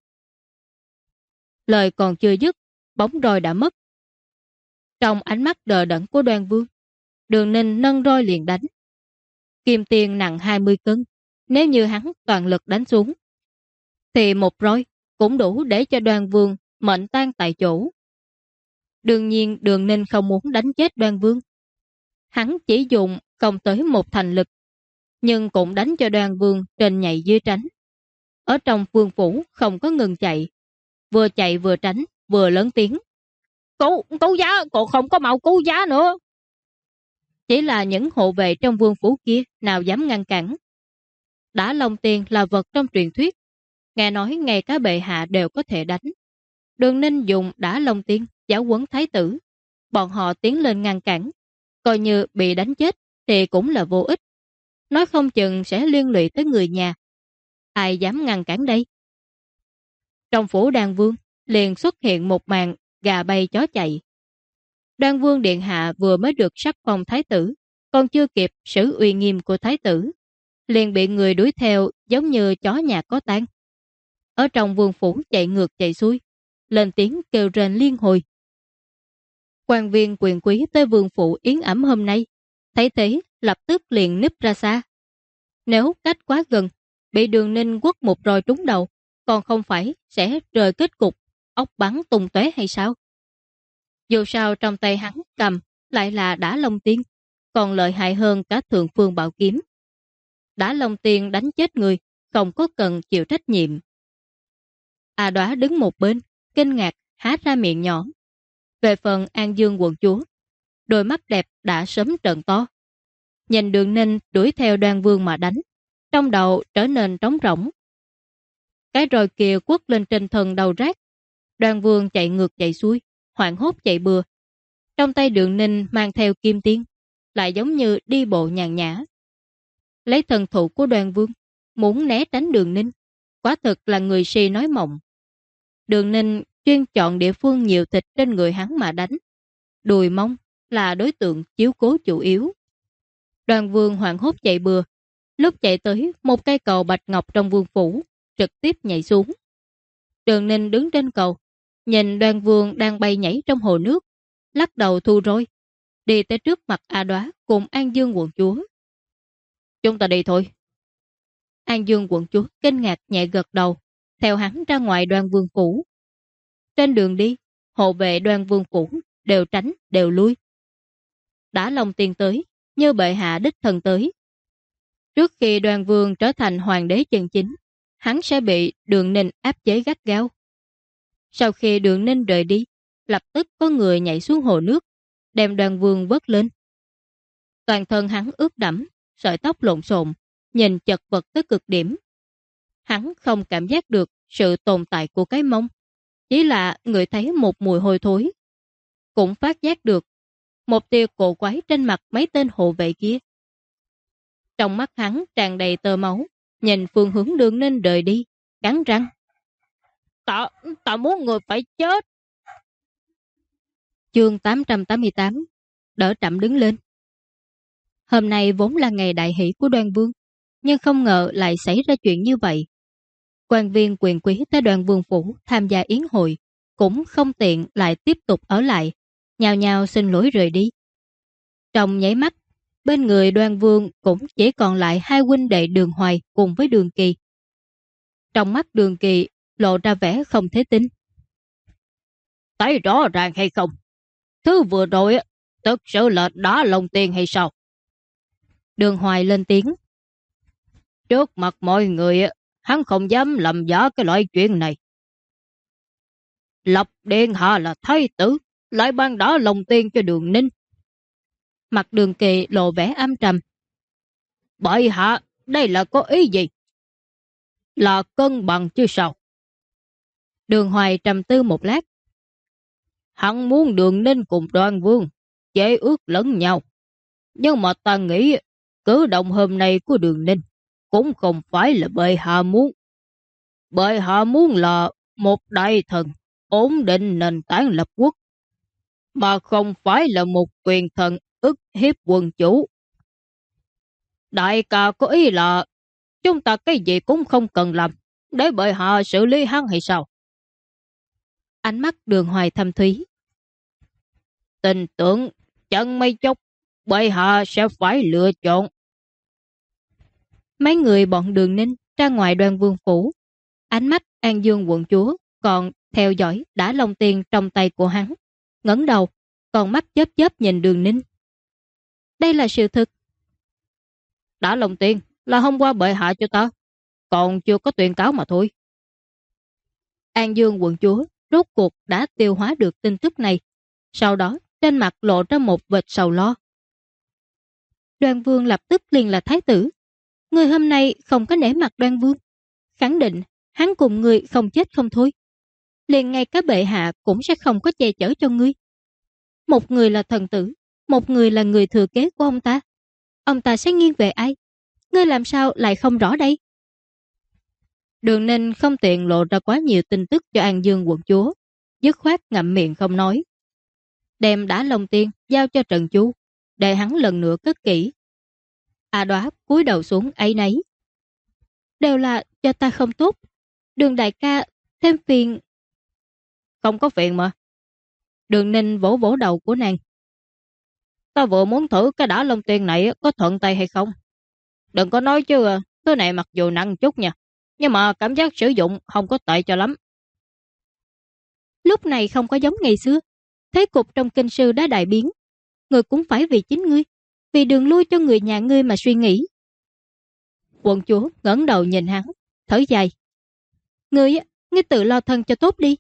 Lời còn chưa dứt, bóng roi đã mất. Trong ánh mắt đờ đẫn của Đoan Vương, Đường Ninh nâng roi liền đánh. Kim tiền nặng 20 cân, nếu như hắn toàn lực đánh xuống, thì một roi cũng đủ để cho Đoan Vương mệnh tan tại chỗ. Đương nhiên Đường Ninh không muốn đánh chết Đoan Vương. Hắn chỉ dùng không tới một thành lực, nhưng cũng đánh cho Đoan Vương trên nhảy dưới tránh. Ở trong vương phủ không có ngừng chạy, vừa chạy vừa tránh, vừa lớn tiếng. Cứu giá, còn không có mạo cứu giá nữa. Chỉ là những hộ vệ trong vương phủ kia nào dám ngăn cản. Đã Long Tiên là vật trong truyền thuyết, nghe nói ngay cả bệ hạ đều có thể đánh. Đường Ninh dùng Đã Long Tiên giáo huấn thái tử, bọn họ tiến lên ngăn cản, coi như bị đánh chết thì cũng là vô ích. Nói không chừng sẽ liên lụy tới người nhà. Ai dám ngăn cản đây? Trong phủ Đan Vương liền xuất hiện một màn gà bay chó chạy. Đoan Vương điện hạ vừa mới được sắc phong thái tử, còn chưa kịp xử uy nghiêm của thái tử, liền bị người đuổi theo giống như chó nhà có tang. Ở trong vương phủ chạy ngược chạy xuôi, lên tiếng kêu rền liên hồi. Quan viên quyền quý tới vương phủ yến ẩm hôm nay, thấy thế lập tức liền núp ra xa. Nếu cách quá gần, bị Đường Ninh quất một roi trúng đầu, còn không phải sẽ rời kết cục ốc bắn tung tóe hay sao? Dù sao trong tay hắn cầm lại là Đã Long Tiên, còn lợi hại hơn cả Thượng Phương Bảo Kiếm. Đã Long Tiên đánh chết người, không có cần chịu trách nhiệm. A Đóa đứng một bên, kinh ngạc há ra miệng nhỏ. Về phần An Dương quận chúa, đôi mắt đẹp đã sớm trợn to. Nhìn Đường Ninh đuổi theo Đoan Vương mà đánh, trong đầu trở nên trống rỗng. Cái roi kia quất lên trên thân đầu rác. Đoan Vương chạy ngược chạy xuôi, hoảng hốt chạy bừa. Trong tay Đường Ninh mang theo kim tiên, lại giống như đi bộ nhàn nhã. Lấy thần thủ của Đoan Vương, muốn né tránh Đường Ninh, quả thực là người si nói mộng. Đường Ninh chuyên chọn địa phương nhiều thịt trên người hắn mà đánh. Đùi mông là đối tượng chiếu cố chủ yếu. Đoan Vương hoảng hốt chạy bừa, lúc chạy tới một cây cầu bạch ngọc trong vương phủ, trực tiếp nhảy xuống. Đường Ninh đứng trên cầu, nhìn Đoan Vương đang bay nhảy trong hồ nước, lắc đầu thu roi, đi tới trước mặt A Đóa cùng An Dương quận chúa. Chúng ta đi thôi. An Dương quận chúa kinh ngạc nhẹ gật đầu, theo hắn ra ngoài Đoan Vương phủ. Trên đường đi, hộ vệ Đoan Vương phủ đều tránh đều lui. Đã Long Tiên tới, như bệ hạ đích thân tới. Trước khi Đoan Vương trở thành hoàng đế chân chính, hắn sẽ bị Đường Ninh áp chế gắt gao. Sau khi Đường Ninh rời đi, lập tức có người nhảy xuống hồ nước, đem Đoan Vương vớt lên. Toàn thân hắn ướt đẫm, sợi tóc lộn xộn, nhìn chật vật tới cực điểm. Hắn không cảm giác được sự tồn tại của cái mông, chỉ là người thấy một mùi hôi thối. Cũng phát giác được một tia cổ quái trên mặt mấy tên hộ vệ kia. Trong mắt hắn tràn đầy tơ máu, nhìn phương hướng Đường Ninh rời đi, cắn răng. Ta muốn người phải chết. Chương 888, đỡ Trẫm đứng lên. Hôm nay vốn là ngày đại hỷ của Đoan Vương, nhưng không ngờ lại xảy ra chuyện như vậy. Quan viên quyền quý tới Đoan Vương phủ tham gia yến hội, cũng không tiện lại tiếp tục ở lại, nhao nhao xin lỗi rời đi. Trong nháy mắt, bên người Đoan Vương cũng chỉ còn lại hai huynh đệ Đường Hoài cùng với Đường Kỳ. Trong mắt Đường Kỳ lộ ra vẻ không thể tin. Thấy rõ ràng hay không? Thứ vừa rồi thực sự là Đã Long Tiên hay sao? Đường Hoài lên tiếng. Trước mặt mọi người, hắn không dám làm giả cái loại chuyện này. Lập Điện hạ là thái tử, lại ban Đã Long Tiên cho Đường Ninh. Mặt Đường Kỳ lộ vẻ âm trầm. Bệ hạ, đây là có ý gì? Là cân bằng chứ sao? Đường Hoài trầm tư một lát. Hắn muốn Đường Ninh cùng Đoan Vương chế ước lẫn nhau. Nhưng mà ta nghĩ cử động hôm nay của Đường Ninh cũng không phải là bệ hạ muốn. Bệ hạ muốn là một đại thần ổn định nền tảng lập quốc, mà không phải là một quyền thần ức hiếp quân chủ. Đại ca có ý là chúng ta cái gì cũng không cần làm, để bệ hạ xử lý hắn hay sao? Ánh mắt Đường Hoài thâm thúy. Tin tưởng chẳng mấy chốc bệ hạ sẽ phải lựa chọn. Mấy người bọn Đường Ninh ra ngoài Đoan Vương phủ, ánh mắt An Dương quận chúa còn theo dõi Đã Long Tiên trong tay của hắn, ngẩng đầu, còn mắt chớp chớp nhìn Đường Ninh. Đây là sự thực. Đã Long Tiên là hôm qua bệ hạ cho ta, còn chưa có tuyên cáo mà thôi. An Dương quận chúa rốt cuộc đã tiêu hóa được tin tức này, sau đó trên mặt lộ ra một vệt sầu lo. Đoan Vương lập tức liền là thái tử. Người hôm nay không có nể mặt Đoan Vương, khẳng định hắn cùng người không chết không thôi. Liền ngay cả bệ hạ cũng sẽ không có che chở cho ngươi. Một người là thần tử, một người là người thừa kế của ông ta sẽ nghiêng về ai? Ngươi làm sao lại không rõ đây? Đường Ninh không tiện lộ ra quá nhiều tin tức cho An Dương quận chúa, dứt khoát ngậm miệng không nói. Đem Đá Long Tiên giao cho Trần Chu, để hắn lần nữa cất kỹ. A Đoá cúi đầu xuống áy náy. Đều là cho ta không tốt. Đường đại ca thêm phiền. Không có phiền mà. Đường Ninh vỗ vỗ đầu của nàng. Ta vừa muốn thử cái Đá Long Tiên này có thuận tay hay không. Đừng có nói chứ, thứ này mặc dù nặng chút nha, nhưng mà cảm giác sử dụng không có tệ cho lắm. Lúc này không có giống ngày xưa. Thế cục trong kinh sư đã đại biến. Người cũng phải vì chính ngươi, vì đường lui cho người nhà ngươi mà suy nghĩ. Quận chúa ngẩng đầu nhìn hắn, thở dài. Ngươi tự lo thân cho tốt đi.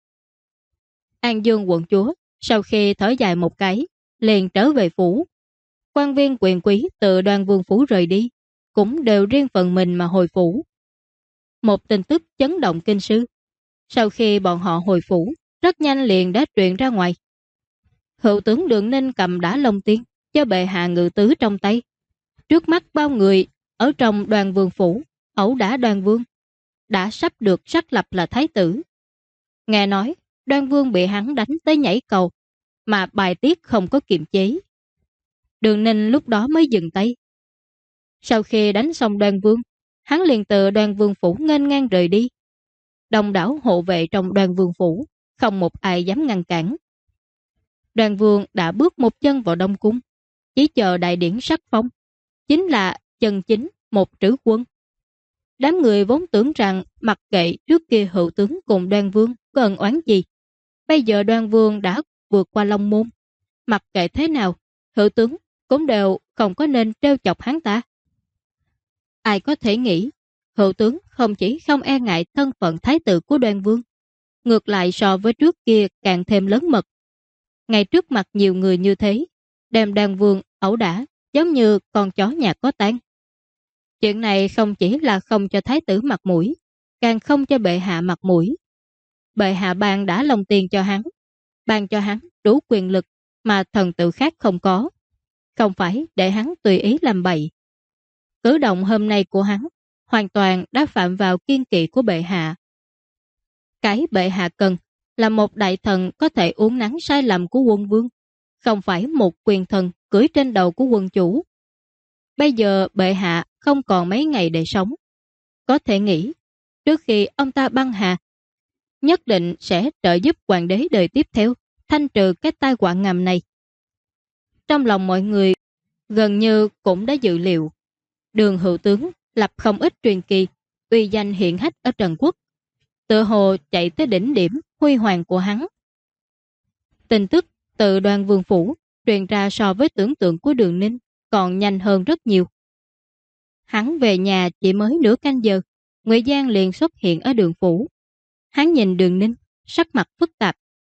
An Dương quận chúa sau khi thở dài một cái, liền trở về phủ. Quan viên quyền quý từ Đoan Vương phủ rời đi, cũng đều riêng phần mình mà hồi phủ. Một tin tức chấn động kinh sư. Sau khi bọn họ hồi phủ, rất nhanh liền đã truyền ra ngoài. Hữu tướng Đường Ninh cầm Đá Long Tiên cho bệ hạ ngự tứ trong tay. Trước mắt bao người ở trong Đoan Vương phủ, ẩu đả Đoan Vương, đã sắp được sắc lập là thái tử. Nghe nói Đoan Vương bị hắn đánh tới nhảy cầu, mà bài tiết không có kiềm chế. Đường Ninh lúc đó mới dừng tay. Sau khi đánh xong Đoan Vương, hắn liền từ Đoan Vương phủ nghênh ngang rời đi. Đông đảo hộ vệ trong Đoan Vương phủ, không một ai dám ngăn cản. Đoan Vương đã bước một chân vào Đông Cung, chỉ chờ đại điển sắc phong, chính là chân chính một trữ quân. Đám người vốn tưởng rằng mặc kệ trước kia hữu tướng cùng Đoan Vương có ân oán gì. Bây giờ Đoan Vương đã vượt qua Long Môn, mặc kệ thế nào, hữu tướng cũng đều không có nên trêu chọc hắn ta. Ai có thể nghĩ, hữu tướng không chỉ không e ngại thân phận thái tử của Đoan Vương, ngược lại so với trước kia càng thêm lớn mật. Ngay trước mặt nhiều người như thế, đem Đoan Vương ẩu đả giống như con chó nhà có tang. Chuyện này không chỉ là không cho thái tử mặt mũi, càng không cho bệ hạ mặt mũi. Bệ hạ ban Đá Long Tiên cho hắn, ban cho hắn đủ quyền lực mà thần tử khác không có, không phải để hắn tùy ý làm bậy. Cử động hôm nay của hắn hoàn toàn đã phạm vào kiên kỵ của bệ hạ. Cái bệ hạ cần là một đại thần có thể uốn nắn sai lầm của quân vương, không phải một quyền thần cưỡi trên đầu của quân chủ. Bây giờ bệ hạ không còn mấy ngày để sống. Có thể nghĩ, trước khi ông ta băng hà, nhất định sẽ trợ giúp hoàng đế đời tiếp theo thanh trừ cái tai họa ngầm này. Trong lòng mọi người gần như cũng đã dự liệu, Đường hữu tướng lập không ít truyền kỳ, uy danh hiển hách ở Trần Quốc, tựa hồ chạy tới đỉnh điểm huy hoàng của hắn. Tin tức từ Đoan Vương phủ truyền ra so với tưởng tượng của Đường Ninh còn nhanh hơn rất nhiều. Hắn về nhà chỉ mới nửa canh giờ, Ngụy Giang liền xuất hiện ở Đường phủ. Hắn nhìn Đường Ninh, sắc mặt phức tạp.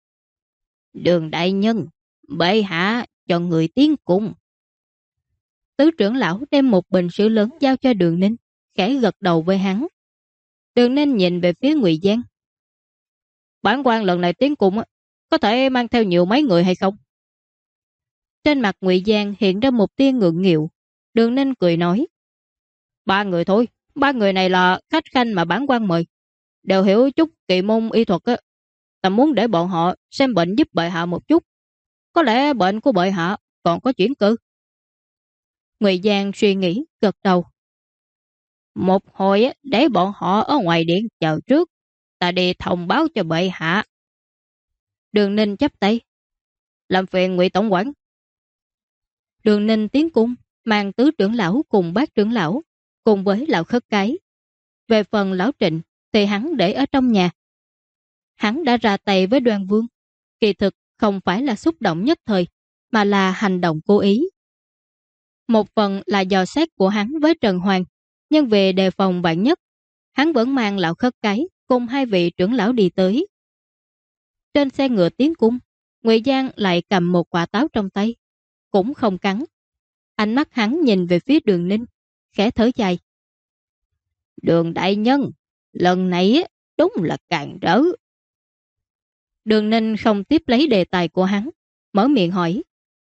Đường đại nhân, bệ hạ cho người tiến cung. Tứ trưởng lão đem một bình sữa lớn giao cho Đường Ninh, khẽ gật đầu với hắn. Đường Ninh nhìn về phía Ngụy Giang. Bản quan lần này tiến cung có thể mang theo nhiều mấy người hay không? Trên mặt Ngụy Giang hiện ra một tia ngượng nghịu. Đường Ninh cười nói. 3 người thôi, 3 người này là khách khanh mà bản quan mời, đều hiểu chút kỳ môn y thuật á. Ta muốn để bọn họ xem bệnh giúp bệ hạ một chút. Có lẽ bệnh của bệ hạ còn có chuyển cơ. Ngụy Giang suy nghĩ, gật đầu. Một hồi để bọn họ ở ngoài điện chờ trước, ta đi thông báo cho bệ hạ. Đường Ninh chắp tay. Làm phiền Ngụy tổng quản. Đường Ninh tiến cung, mang tứ trưởng lão cùng bát trưởng lão, cùng với lão khất cái. Về phần lão Trịnh thì hắn để ở trong nhà. Hắn đã ra tay với Đoan Vương, kỳ thực không phải là xúc động nhất thời, mà là hành động cố ý. Một phần là dò xét của hắn với Trần Hoàng, nhưng về đề phòng vạn nhất, hắn vẫn mang lão khất cái cùng 2 vị trưởng lão đi tới. Trên xe ngựa tiến cung, Ngụy Giang lại cầm một quả táo trong tay, cũng không cắn. Ánh mắt hắn nhìn về phía Đường Ninh, khẽ thở dài. Đường đại nhân, lần này đúng là càn rỡ. Đường Ninh không tiếp lấy đề tài của hắn, mở miệng hỏi.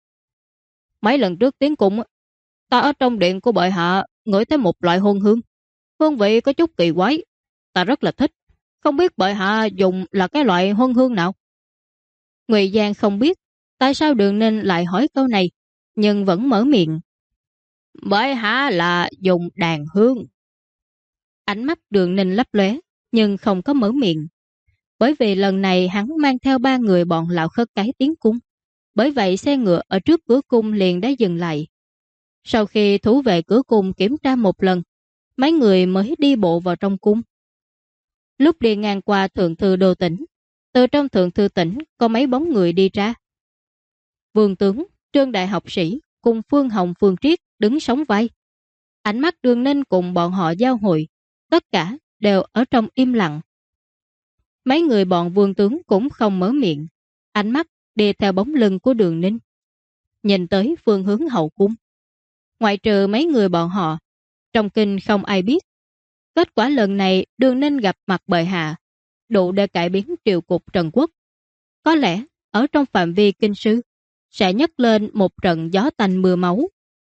Mấy lần trước tiến cung, ta ở trong điện của bệ hạ ngửi thấy một loại hương hương. Hương vị có chút kỳ quái, ta rất là thích. Không biết bệ hạ dùng là cái loại hương hương nào? Ngụy Giang không biết tại sao Đường Ninh lại hỏi câu này, nhưng vẫn mở miệng. Bệ hạ là dùng đàn hương. Ánh mắt Đường Ninh lấp lóe, nhưng không có mở miệng. Bởi vì lần này hắn mang theo 3 người bọn Lão Khất Cái tiến cung. Bởi vậy xe ngựa ở trước cửa cung liền đã dừng lại. Sau khi thủ vệ cửa cung kiểm tra một lần, mấy người mới đi bộ vào trong cung. Lúc đi ngang qua thượng thư đô tỉnh, từ trong thượng thư tỉnh có mấy bóng người đi ra. Vương tướng, Trương đại học sĩ cùng Phương Hồng Phương Triết đứng sóng vai. Ánh mắt Đường Ninh cùng bọn họ giao hội, tất cả đều ở trong im lặng. Mấy người bọn vương tướng cũng không mở miệng, ánh mắt đi theo bóng lưng của Đường Ninh, nhìn tới phương hướng hậu cung. Ngoại trừ mấy người bọn họ, trong kinh không ai biết. Kết quả lần này Đường Ninh gặp mặt bệ hạ, đủ để cải biến triều cục Trần Quốc. Có lẽ ở trong phạm vi kinh sư sẽ nhấc lên một trận gió tanh mưa máu.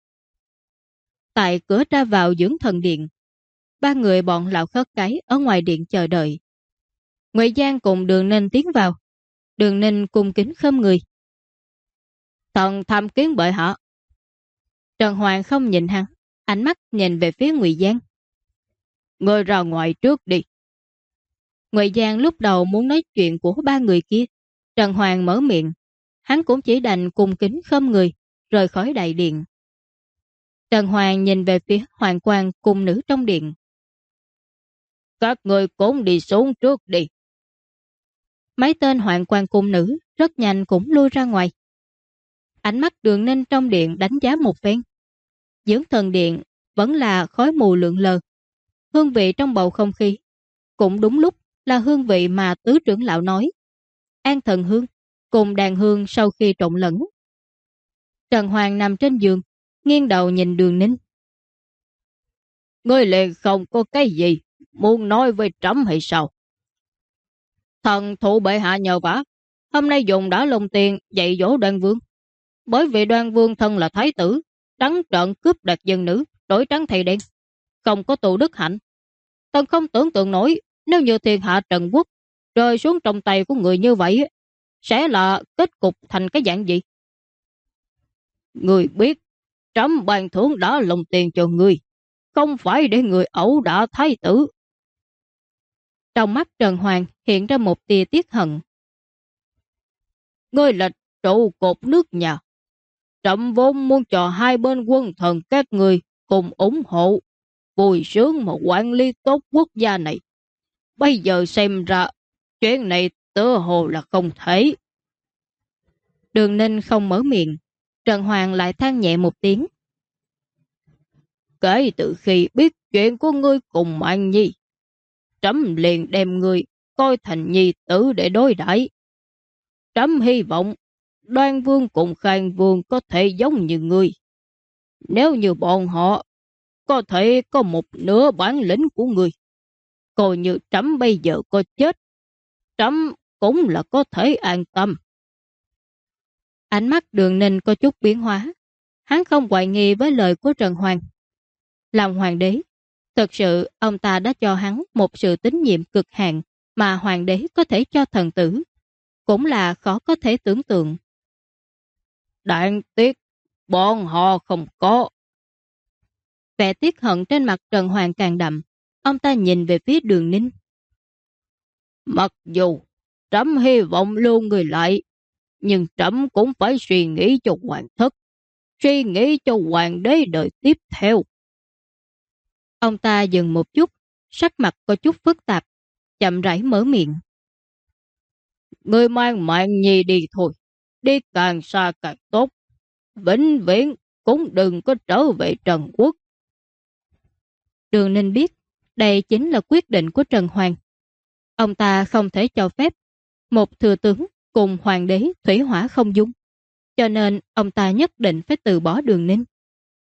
Tại cửa ra vào dưỡng thần điện, 3 người bọn Lão Khất Cái ở ngoài điện chờ đợi. Ngụy Giang cùng Đường Ninh tiến vào. Đường Ninh cung kính khom người. Thần tham kiến bệ hạ. Trần Hoàng không nhìn hắn, ánh mắt nhìn về phía Ngụy Giang. Ngươi ra ngoài trước đi. Ngụy Giang lúc đầu muốn nói chuyện của 3 người kia. Trần Hoàng mở miệng, hắn cũng chỉ đành cung kính khom người, rời khỏi đại điện. Trần Hoàng nhìn về phía hoàng quan cung nữ trong điện. Các người cũng đi xuống trước đi. Mấy tên hoàng quan cung nữ rất nhanh cũng lui ra ngoài. Ánh mắt Đường Ninh trong điện đánh giá một phen. Dưỡng thần điện vẫn là khói mù lượn lờ. Hương vị trong bầu không khí cũng đúng lúc là hương vị mà tứ trưởng lão nói. An thần hương cùng đàn hương sau khi trộn lẫn. Trần Hoàng nằm trên giường, nghiêng đầu nhìn Đường Ninh. Ngươi liền không có cái gì muốn nói với trẫm hay sao? Thần thụ bệ hạ nhờ vả, hôm nay dùng đã lồng tiền dạy dỗ Đoan Vương. Bởi vì Đoan Vương thân là thái tử, trắng trợn cướp đoạt dân nữ, đổi trắng thay đen, không có tù đức hạnh. Thần không tưởng tượng nổi nếu như thiên hạ Trần Quốc rơi xuống trong tay của người như vậy, sẽ là kết cục thành cái dạng gì? Người biết, trẫm ban thưởng đã lồng tiền cho người, không phải để người ẩu đả thái tử. Trong mắt Trần Hoàng hiện ra một tia tiếc hận. Ngươi là trụ cột nước nhà. Trẫm vốn muốn cho hai bên quân thần các người cùng ủng hộ, vui sướng một quản lý tốt quốc gia này. Bây giờ xem ra, chuyện này tựa hồ là không thể. Đường Ninh không mở miệng, Trần Hoàng lại than nhẹ một tiếng. Kể từ khi biết chuyện của ngươi cùng An Nhi, trẫm liền đem ngươi coi thành nhi tử để đối đãi. Trẫm hy vọng Đoan Vương cùng Khang Vương có thể giống như ngươi. Nếu như bọn họ có thể có một nửa bản lĩnh của ngươi, coi như trẫm bây giờ có chết, trẫm cũng là có thể an tâm. Ánh mắt Đường Ninh có chút biến hóa. Hắn không hoài nghi với lời của Trần Hoàng. Làm hoàng đế, thực sự ông ta đã cho hắn một sự tín nhiệm cực hạn mà hoàng đế có thể cho thần tử. Cũng là khó có thể tưởng tượng. Đáng tiếc, bọn họ không có. Vẻ tiếc hận trên mặt Trần Hoàng càng đậm. Ông ta nhìn về phía Đường Ninh. Mặc dù trẫm hy vọng lưu người lại, nhưng trẫm cũng phải suy nghĩ cho hoàng thất, suy nghĩ cho hoàng đế đời tiếp theo. Ông ta dừng một chút, sắc mặt có chút phức tạp, chậm rãi mở miệng. Người mang Mạng Nhi đi thôi, đi càng xa càng tốt, vĩnh viễn cũng đừng có trở về Trần Quốc. Đường Ninh biết đây chính là quyết định của Trần Hoàng. Ông ta không thể cho phép một thừa tướng cùng hoàng đế thủy hỏa không dung, cho nên ông ta nhất định phải từ bỏ Đường Ninh.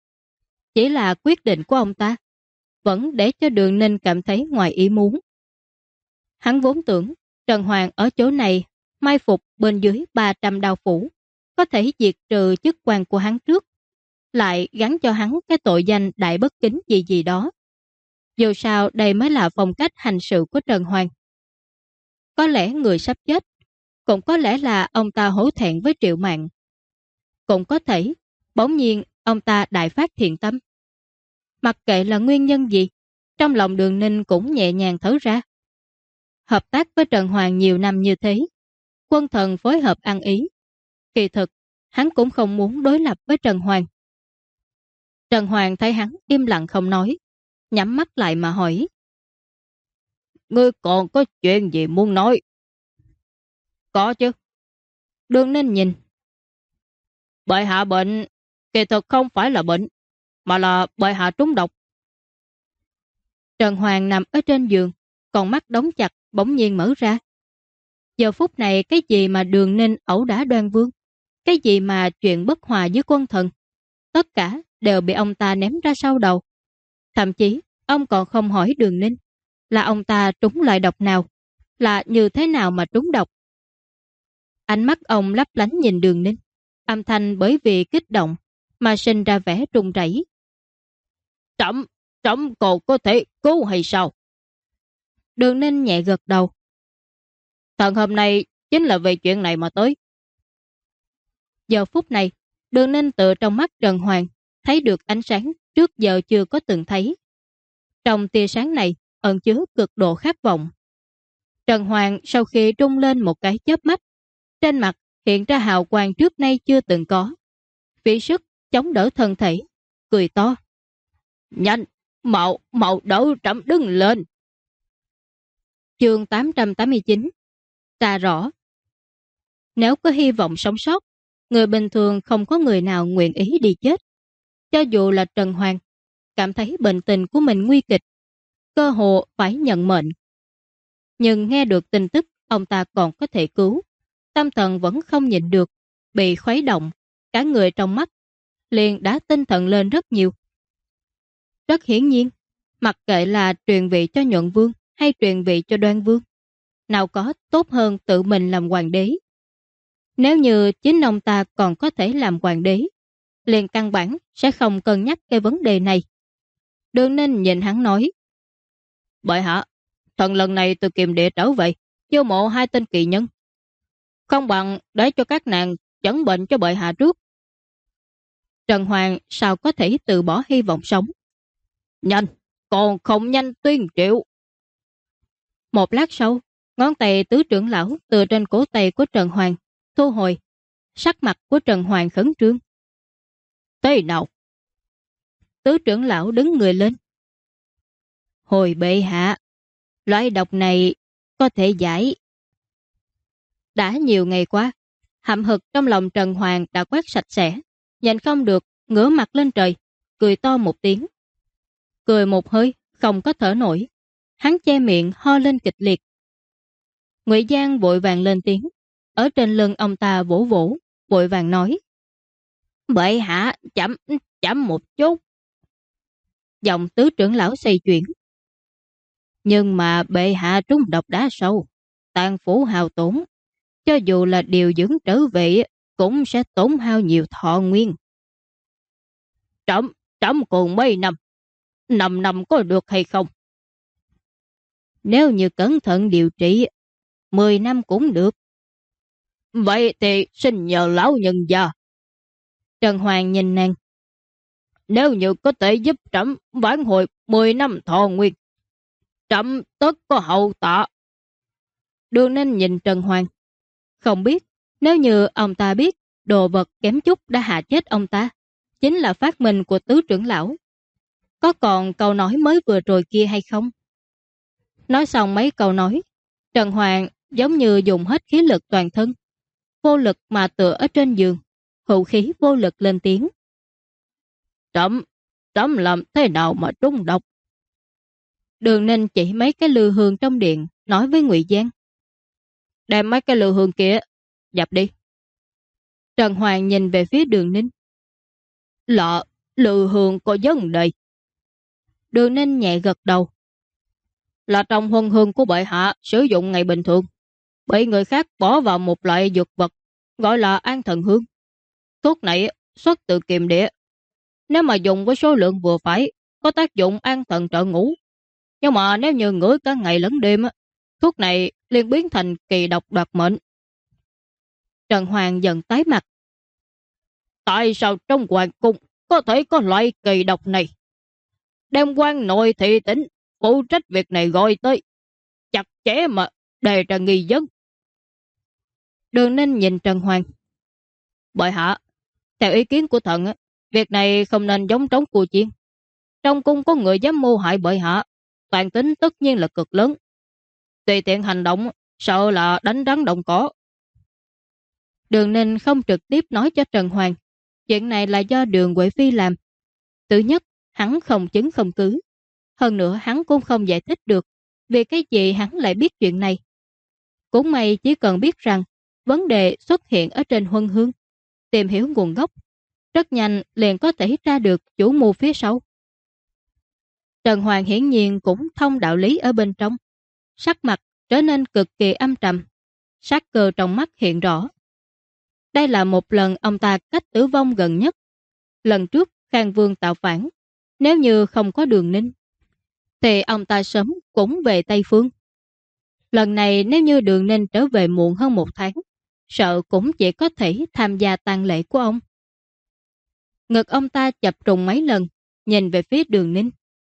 Chỉ là quyết định của ông ta vẫn để cho Đường Ninh cảm thấy ngoài ý muốn. Hắn vốn tưởng Trần Hoàng ở chỗ này mai phục bên dưới 300 đao phủ, có thể diệt trừ chức quan của hắn trước, lại gắn cho hắn cái tội danh đại bất kính gì gì đó. Dù sao đây mới là phong cách hành sự của Trần Hoàng. Có lẽ người sắp chết, cũng có lẽ là ông ta hổ thẹn với Triệu Mạn. Cũng có thể, bỗng nhiên ông ta đại phát thiện tâm. Mặc kệ là nguyên nhân gì, trong lòng Đường Ninh cũng nhẹ nhàng thở ra. Hợp tác với Trần Hoàng nhiều năm như thế, quân thần phối hợp ăn ý. Kỳ thực, hắn cũng không muốn đối lập với Trần Hoàng. Trần Hoàng thấy hắn im lặng không nói, nhắm mắt lại mà hỏi. Ngươi còn có chuyện gì muốn nói? Có chứ. Đường Ninh nhìn. Bệ hạ bệnh, kỳ thực không phải là bệnh, mà là bệ hạ trúng độc. Trần Hoàng nằm ở trên giường, còn mắt đóng chặt bỗng nhiên mở ra. Giờ phút này cái gì mà Đường Ninh ẩu đả Đoan Vương, cái gì mà chuyện bất hòa với quân thần, tất cả đều bị ông ta ném ra sau đầu. Thậm chí ông còn không hỏi Đường Ninh là ông ta trúng loại độc nào, là như thế nào mà trúng độc. Ánh mắt ông lấp lánh nhìn Đường Ninh, âm thanh bởi vì kích động mà sinh ra vẻ run rẩy. Trẫm còn có thể cứu hay sao? Đường Ninh nhẹ gật đầu. Thần hôm nay chính là về chuyện này mà tới. Giờ phút này, Đường Ninh từ trong mắt Trần Hoàng thấy được ánh sáng trước giờ chưa có từng thấy. Trong tia sáng này ẩn chứa cực độ khát vọng. Trần Hoàng sau khi trung lên một cái chớp mắt, trên mặt hiện ra hào quang trước nay chưa từng có. Phí sức chống đỡ thân thể, cười to. Nhanh, mau đỡ trẫm đứng lên. Chương 889. Ta rõ. Nếu có hy vọng sống sót, người bình thường không có người nào nguyện ý đi chết. Cho dù là Trần Hoàng, cảm thấy bệnh tình của mình nguy kịch, cơ hồ phải nhận mệnh. Nhưng nghe được tin tức ông ta còn có thể cứu, tâm thần vẫn không nhịn được, bị khuấy động, cả người trong mắt liền đã tinh thần lên rất nhiều. Rất hiển nhiên, mặc kệ là truyền vị cho Nhuận Vương hay truyền vị cho Đoan Vương, nào có tốt hơn tự mình làm hoàng đế. Nếu như chính ông ta còn có thể làm hoàng đế, liền căn bản sẽ không cân nhắc cái vấn đề này. Đường Ninh nhìn hắn nói. Bệ hạ, thần lần này từ Kiềm Địa trở về, chiêu mộ 2 tên kỳ nhân. Không bằng để cho các nàng chẩn bệnh cho bệ hạ trước. Trần Hoàng sao có thể từ bỏ hy vọng sống? Nhanh, còn không nhanh tuyên triệu. Một lát sau, ngón tay tứ trưởng lão từ trên cổ tay của Trần Hoàng thu hồi. Sắc mặt của Trần Hoàng khẩn trương. Thế nào? Tứ trưởng lão đứng người lên. Hồi bệ hạ, loại độc này có thể giải. Đã nhiều ngày qua, hậm hực trong lòng Trần Hoàng đã quét sạch sẽ, nhìn không được, ngửa mặt lên trời, cười to một tiếng. Cười một hơi, không có thở nổi. Hắn che miệng ho lên kịch liệt. Ngụy Giang vội vàng lên tiếng, ở trên lưng ông ta vỗ vỗ, vội vàng nói. Bệ hạ, chậm một chút. Giọng tứ trưởng lão xoay chuyển. Nhưng mà bệ hạ trúng độc đá sâu, tàn phủ hao tổn. Cho dù là điều dưỡng trở về, cũng sẽ tổn hao nhiều thọ nguyên. Trẫm còn mấy năm, 5 năm có được hay không? Nếu như cẩn thận điều trị, 10 năm cũng được. Vậy thì xin nhờ lão nhân gia. Trần Hoàng nhìn nàng. Nếu như có thể giúp trẫm vãn hồi 10 năm thọ nguyên, trẫm tất có hậu tạ. Đường Ninh nhìn Trần Hoàng. Không biết, nếu như ông ta biết đồ vật kém chút đã hạ chết ông ta, chính là phát minh của tứ trưởng lão, có còn câu nói mới vừa rồi kia hay không? Nói xong mấy câu nói, Trần Hoàng giống như dùng hết khí lực toàn thân, vô lực mà tựa ở trên giường, hữu khí vô lực lên tiếng. Trẫm làm thế nào mà trúng độc? Đường Ninh chỉ mấy cái lư hương trong điện, nói với Ngụy Giang. Đem mấy cái lư hương kia, dập đi. Trần Hoàng nhìn về phía Đường Ninh. Lư Hương có vấn đề. Đường Ninh nhẹ gật đầu. Là trong huân hương của bệ hạ sử dụng ngày bình thường, bị người khác bỏ vào một loại dược vật gọi là an thần hương. Thuốc này xuất từ kiềm địa. Nếu mà dùng với số lượng vừa phải, có tác dụng an thần trợ ngủ. Nhưng mà nếu như ngửi cả ngày lẫn đêm, thuốc này liền biến thành kỳ độc đoạt mệnh. Trần Hoàng giận tái mặt. Tại sao trong hoàng cung có thể có loại kỳ độc này? Đem quan nội thị tỉnh phụ trách việc này gọi tới, chặt chẽ mà đề ra nghi vấn. Đường Ninh nhìn Trần Hoàng. Bệ hạ, theo ý kiến của thần, việc này không nên giống trống cua chiên. Trong cung có người dám mưu hại bệ hạ, toàn tính tất nhiên là cực lớn. Tùy tiện hành động, sợ là đánh rắn động cỏ. Đường Ninh không trực tiếp nói cho Trần Hoàng. Chuyện này là do Đường Huệ Phi làm. Thứ nhất, hắn không chứng không cứ. Hơn nữa hắn cũng không giải thích được vì cái gì hắn lại biết chuyện này. Cũng may chỉ cần biết rằng vấn đề xuất hiện ở trên huân hương, tìm hiểu nguồn gốc, rất nhanh liền có thể tra được chủ mưu phía sau. Trần Hoàng hiển nhiên cũng thông đạo lý ở bên trong, sắc mặt trở nên cực kỳ âm trầm, sát cơ trong mắt hiện rõ. Đây là một lần ông ta cách tử vong gần nhất. Lần trước Khang Vương tạo phản, nếu như không có Đường Ninh, thì ông ta sớm cũng về Tây Phương. Lần này nếu như Đường Ninh trở về muộn hơn 1 tháng, sợ cũng chỉ có thể tham gia tang lễ của ông. Ngực ông ta chập trùng mấy lần, nhìn về phía Đường Ninh.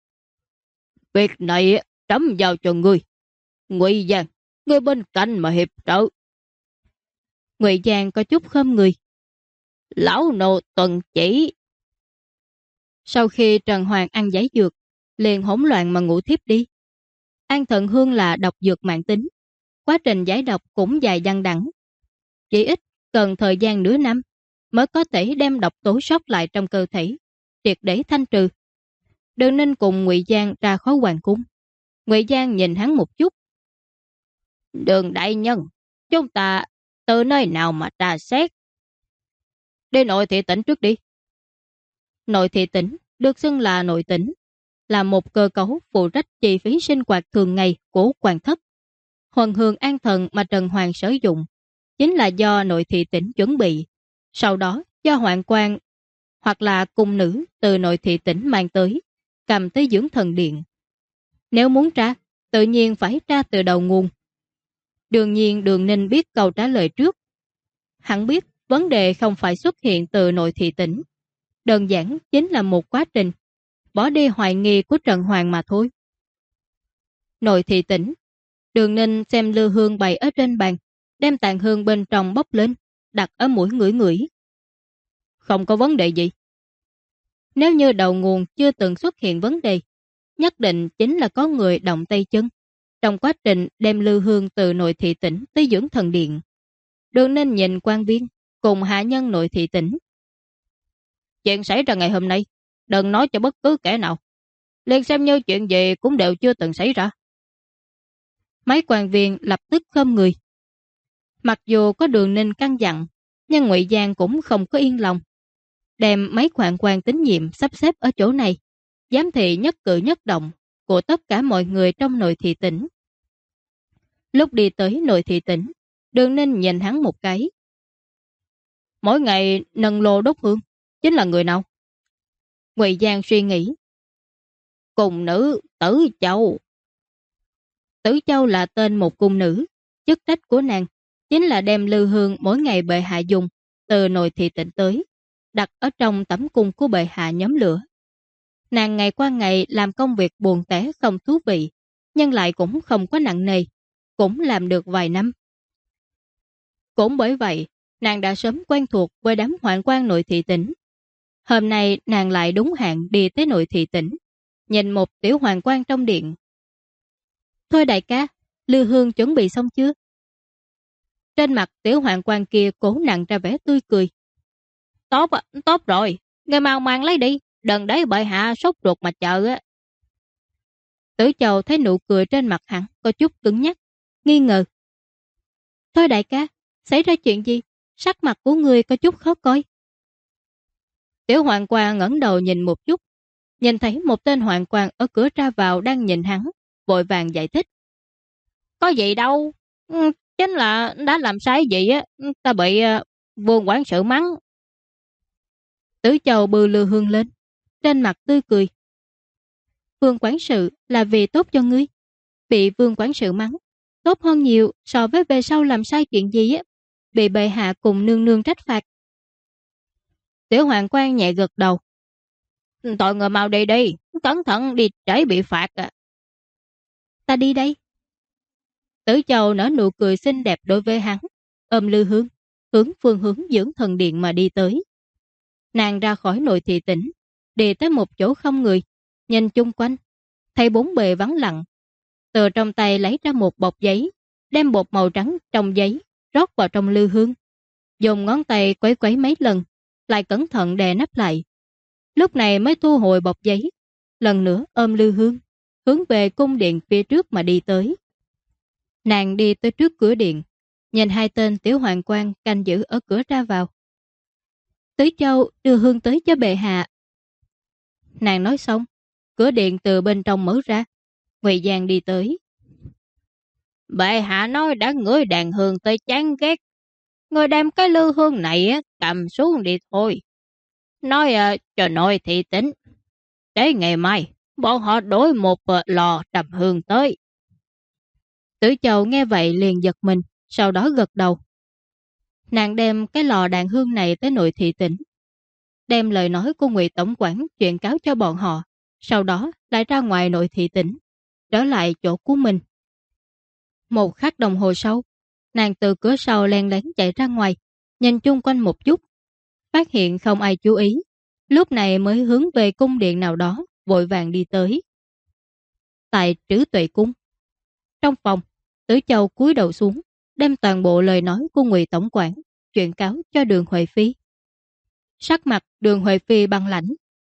Việc này trẫm giao cho ngươi. Ngụy Giang, ngươi bên cạnh mà hiệp trợ. Ngụy Giang có chút khom người. Lão nô tuần chỉ. Sau khi Trần Hoàng ăn giấy dược, liền hỗn loạn mà ngủ thiếp đi. An thần hương là độc dược mãn tính, quá trình giải độc cũng dài dằng đẵng. Chỉ ít cần thời gian nửa năm mới có thể đem độc tố sót lại trong cơ thể, triệt để thanh trừ. Đường Ninh cùng Ngụy Giang ra khỏi hoàng cung. Ngụy Giang nhìn hắn một chút. Đường đại nhân, chúng ta từ nơi nào mà tra xét? Đi nội thị tỉnh trước đi. Nội thị tỉnh được xưng là nội tỉnh, là một cơ cấu phụ trách chi phí sinh hoạt thường ngày của hoàng thất. Huân hương an thần mà Trần Hoàng sử dụng chính là do nội thị tỉnh chuẩn bị, sau đó do hoạn quan hoặc là cung nữ từ nội thị tỉnh mang tới, cầm tới dưỡng thần điện. Nếu muốn tra, tự nhiên phải tra từ đầu nguồn. Đương nhiên Đường Ninh biết câu trả lời trước. Hắn biết vấn đề không phải xuất hiện từ nội thị tỉnh, đơn giản chính là một quá trình bỏ đi hoài nghi của Trần Hoàng mà thôi. Nội thị tỉnh, Đường Ninh xem lư hương bày ở trên bàn, đem tàn hương bên trong bốc lên, đặt ở mũi ngửi ngửi. Không có vấn đề gì. Nếu như đầu nguồn chưa từng xuất hiện vấn đề, nhất định chính là có người động tay chân trong quá trình đem lư hương từ nội thị tỉnh tới dưỡng thần điện. Đường Ninh nhìn quan viên cùng hạ nhân nội thị tỉnh. Chuyện xảy ra ngày hôm nay, đừng nói cho bất cứ kẻ nào. Liền xem như chuyện gì cũng đều chưa từng xảy ra. Mấy quan viên lập tức khom người. Mặc dù có Đường Ninh căn dặn, nhưng Ngụy Giang cũng không có yên lòng. Đem mấy quan quan tín nhiệm sắp xếp ở chỗ này, giám thị nhất cử nhất động của tất cả mọi người trong nội thị tỉnh. Lúc đi tới nội thị tỉnh, Đường Ninh nhìn hắn một cái. Mỗi ngày nâng lô đốt hương chính là người nào? Ngụy Giang suy nghĩ. Cung nữ Tử Châu. Tử Châu là tên một cung nữ, chức trách của nàng chính là đem lư hương mỗi ngày bệ hạ dùng từ nội thị tỉnh tới, đặt ở trong tẩm cung của bệ hạ nhóm lửa. Nàng ngày qua ngày làm công việc buồn tẻ không thú vị, nhưng lại cũng không có nặng nề, cũng làm được vài năm. Cũng bởi vậy, nàng đã sớm quen thuộc với đám hoạn quan nội thị tỉnh. Hôm nay nàng lại đúng hạn đi tới nội thị tỉnh, nhìn một tiểu hoàng quan trong điện. Thôi đại ca, lư hương chuẩn bị xong chưa? Trên mặt tiểu hoàng quan kia cố nặng ra vẻ tươi cười. Tốt rồi, người mau mang lấy đi, đừng để bệ hạ sốt ruột mà chờ á. Tử Châu thấy nụ cười trên mặt hắn có chút cứng nhắc, nghi ngờ. Thôi đại ca, xảy ra chuyện gì? Sắc mặt của người có chút khó coi. Tiểu hoàng quan ngẩng đầu nhìn một chút, nhìn thấy một tên hoàng quan ở cửa ra vào đang nhìn hắn, vội vàng giải thích. Có gì đâu, chính là đã làm sai gì á, ta bị vương quản sự mắng. Tứ Châu bừ lư hương lên, trên mặt tươi cười. Vương quản sự là vì tốt cho ngươi, bị vương quản sự mắng tốt hơn nhiều so với về sau làm sai chuyện gì á, bị bệ hạ cùng nương nương trách phạt. Tiểu hoàng quan nhẹ gật đầu. Tội người mau đi đi, cẩn thận đi trễ bị phạt à. Ta đi đây. Tử Châu nở nụ cười xinh đẹp đối với hắn, ôm Lư Hương, hướng phương hướng dưỡng thần điện mà đi tới. Nàng ra khỏi nội thị tỉnh, đi tới một chỗ không người, nhìn chung quanh, thấy bốn bề vắng lặng. Từ trong tay lấy ra một bọc giấy, đem bột màu trắng trong giấy rót vào trong Lư Hương, dùng ngón tay quấy quấy mấy lần, lại cẩn thận đè nắp lại. Lúc này mới thu hồi bọc giấy, lần nữa ôm Lư Hương, hướng về cung điện phía trước mà đi tới. Nàng đi tới trước cửa điện, nhìn hai tên tiểu hoàng quan canh giữ ở cửa ra vào. Tứ Châu đưa hương tới cho bệ hạ. Nàng nói xong, cửa điện từ bên trong mở ra, Ngụy Giang đi tới. Bệ hạ nói đã ngửi đàn hương tới chán ghét, người đem cái lư hương này cầm xuống đi thôi. Nói cho nội thị tính, để ngày mai bọn họ đổi một lò trầm hương tới. Tử Châu nghe vậy liền giật mình, sau đó gật đầu. Nàng đem cái lò đàn hương này tới nội thị tỉnh, đem lời nói của Ngụy tổng quản truyền cáo cho bọn họ, sau đó lại ra ngoài nội thị tỉnh, trở lại chỗ của mình. Một khắc đồng hồ sau, nàng từ cửa sau len lén chạy ra ngoài, nhìn chung quanh một chút, phát hiện không ai chú ý, lúc này mới hướng về cung điện nào đó, vội vàng đi tới. Tại Trữ Tuệ cung, trong phòng, Tử Châu cúi đầu xuống, đem toàn bộ lời nói của Ngụy tổng quản truyền cáo cho Đường Huệ Phi. Sắc mặt Đường Huệ Phi băng lãnh.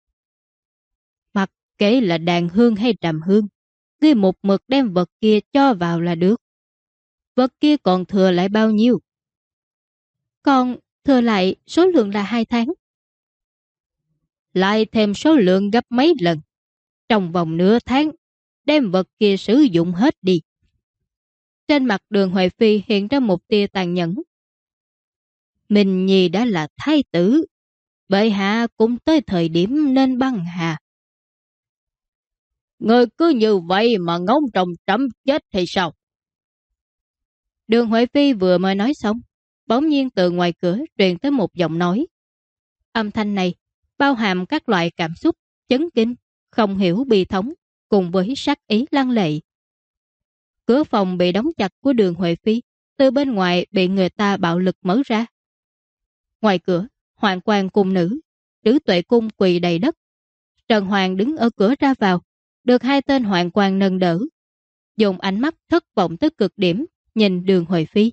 Mặc kệ là đàn hương hay trầm hương, ngươi một mực đem vật kia cho vào là được. Vật kia còn thừa lại bao nhiêu? Còn thừa lại số lượng là 2 tháng. Lại thêm số lượng gấp mấy lần. Trong vòng nửa tháng, đem vật kia sử dụng hết đi. Trên mặt Đường Huệ Phi hiện ra một tia tàn nhẫn. Mình Nhi đã là thái tử, bệ hạ cũng tới thời điểm nên băng hà. Người cứ như vậy mà ngóng trông trẫm chết thì sao? Đường Huệ Phi vừa mới nói xong, bỗng nhiên từ ngoài cửa truyền tới một giọng nói. Âm thanh này bao hàm các loại cảm xúc chấn kinh, không hiểu bi thống, cùng với sát ý lăng lệ. Cửa phòng bị đóng chặt của Đường Huệ Phi từ bên ngoài bị người ta bạo lực mở ra. Ngoài cửa, hoàng quan cung nữ, Trữ Tuệ cung quỳ đầy đất. Trần Hoàng đứng ở cửa ra vào, được hai tên hoàng quan nâng đỡ, dùng ánh mắt thất vọng tới cực điểm nhìn Đường Huệ Phi.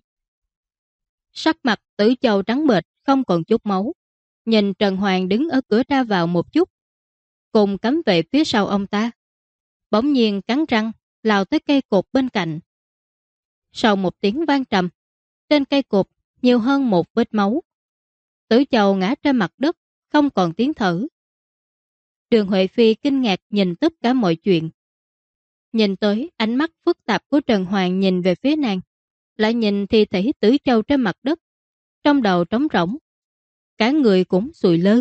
Sắc mặt Tử Châu trắng bệch không còn chút máu, nhìn Trần Hoàng đứng ở cửa ra vào một chút, cùng cấm vệ phía sau ông ta, bỗng nhiên cắn răng lao tới cây cột bên cạnh. Sau một tiếng vang trầm, trên cây cột nhiều hơn một vết máu. Tử Châu ngã trên mặt đất, không còn tiếng thở. Đường Huệ Phi kinh ngạc nhìn tất cả mọi chuyện. Nhìn tới ánh mắt phức tạp của Trần Hoàng nhìn về phía nàng, lại nhìn thi thể Tử Châu trên mặt đất, trong đầu trống rỗng, cả người cũng sụi lơ.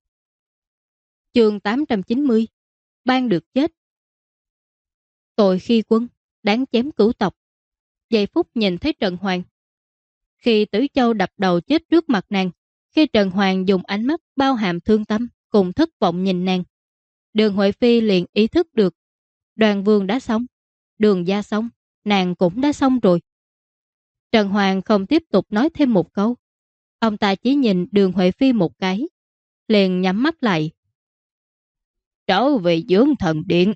Chương 890, ban được chết. Tội khi quân, đáng chém cửu tộc. Giây phút nhìn thấy Trần Hoàng, khi Tử Châu đập đầu chết trước mặt nàng, khi Trần Hoàng dùng ánh mắt bao hàm thương tâm cùng thất vọng nhìn nàng, Đường Huệ Phi liền ý thức được, Đoàn Vương đã xong, Đường gia xong, nàng cũng đã xong rồi. Trần Hoàng không tiếp tục nói thêm một câu, ông ta chỉ nhìn Đường Huệ Phi một cái, liền nhắm mắt lại. Trở về dưỡng thần điện.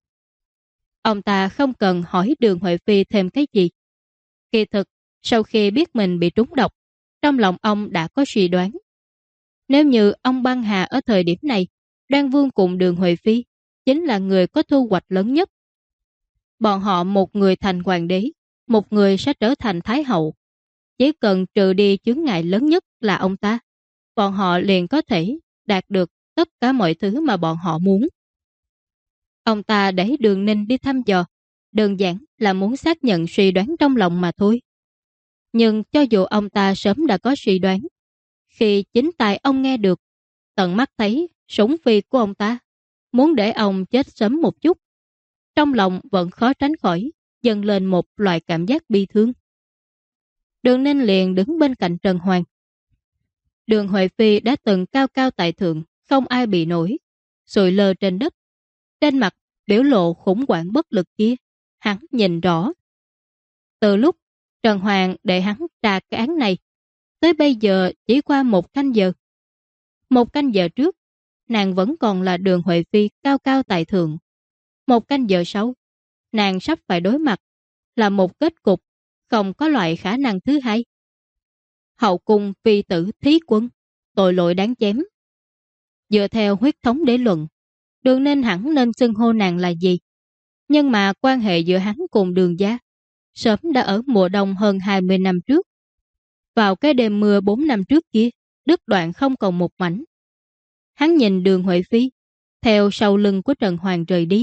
Ông ta không cần hỏi Đường Huệ Phi thêm cái gì. Kỳ thực, sau khi biết mình bị trúng độc, trong lòng ông đã có suy đoán. Nếu như ông băng hà ở thời điểm này, Đoan Vương cùng Đường Huệ Phi chính là người có thu hoạch lớn nhất. Bọn họ một người thành hoàng đế, một người sẽ trở thành thái hậu. Chỉ cần trừ đi chướng ngại lớn nhất là ông ta, bọn họ liền có thể đạt được tất cả mọi thứ mà bọn họ muốn. Ông ta để Đường Ninh đi thăm dò, đơn giản là muốn xác nhận suy đoán trong lòng mà thôi. Nhưng cho dù ông ta sớm đã có suy đoán, khi chính tai ông nghe được, tận mắt thấy súng phi của ông ta, muốn để ông chết sớm một chút, trong lòng vẫn khó tránh khỏi dâng lên một loại cảm giác bi thương. Đường Ninh liền đứng bên cạnh Trần Hoàng. Đường Huệ Phi đã từng cao cao tại thượng, không ai bị nổi, sụi lơ trên đất. Trên mặt biểu lộ khủng hoảng bất lực kia, hắn nhìn rõ. Từ lúc Trần Hoàng để hắn tra cái án này, tới bây giờ chỉ qua 1 canh giờ. 1 canh giờ trước, nàng vẫn còn là Đường Huệ Phi cao cao tại thượng. 1 canh giờ sau, nàng sắp phải đối mặt là một kết cục không có loại khả năng thứ hai. Hậu cung phi tử thí quân, tội lỗi đáng chém. Dựa theo huyết thống đế luận, Đường Ninh hẳn nên xưng hô nàng là gì. Nhưng mà quan hệ giữa hắn cùng Đường gia sớm đã ở mùa đông hơn 20 năm trước. Vào cái đêm mưa 4 năm trước kia, đứt đoạn không còn một mảnh. Hắn nhìn Đường Huệ Phi theo sau lưng của Trần Hoàng rời đi.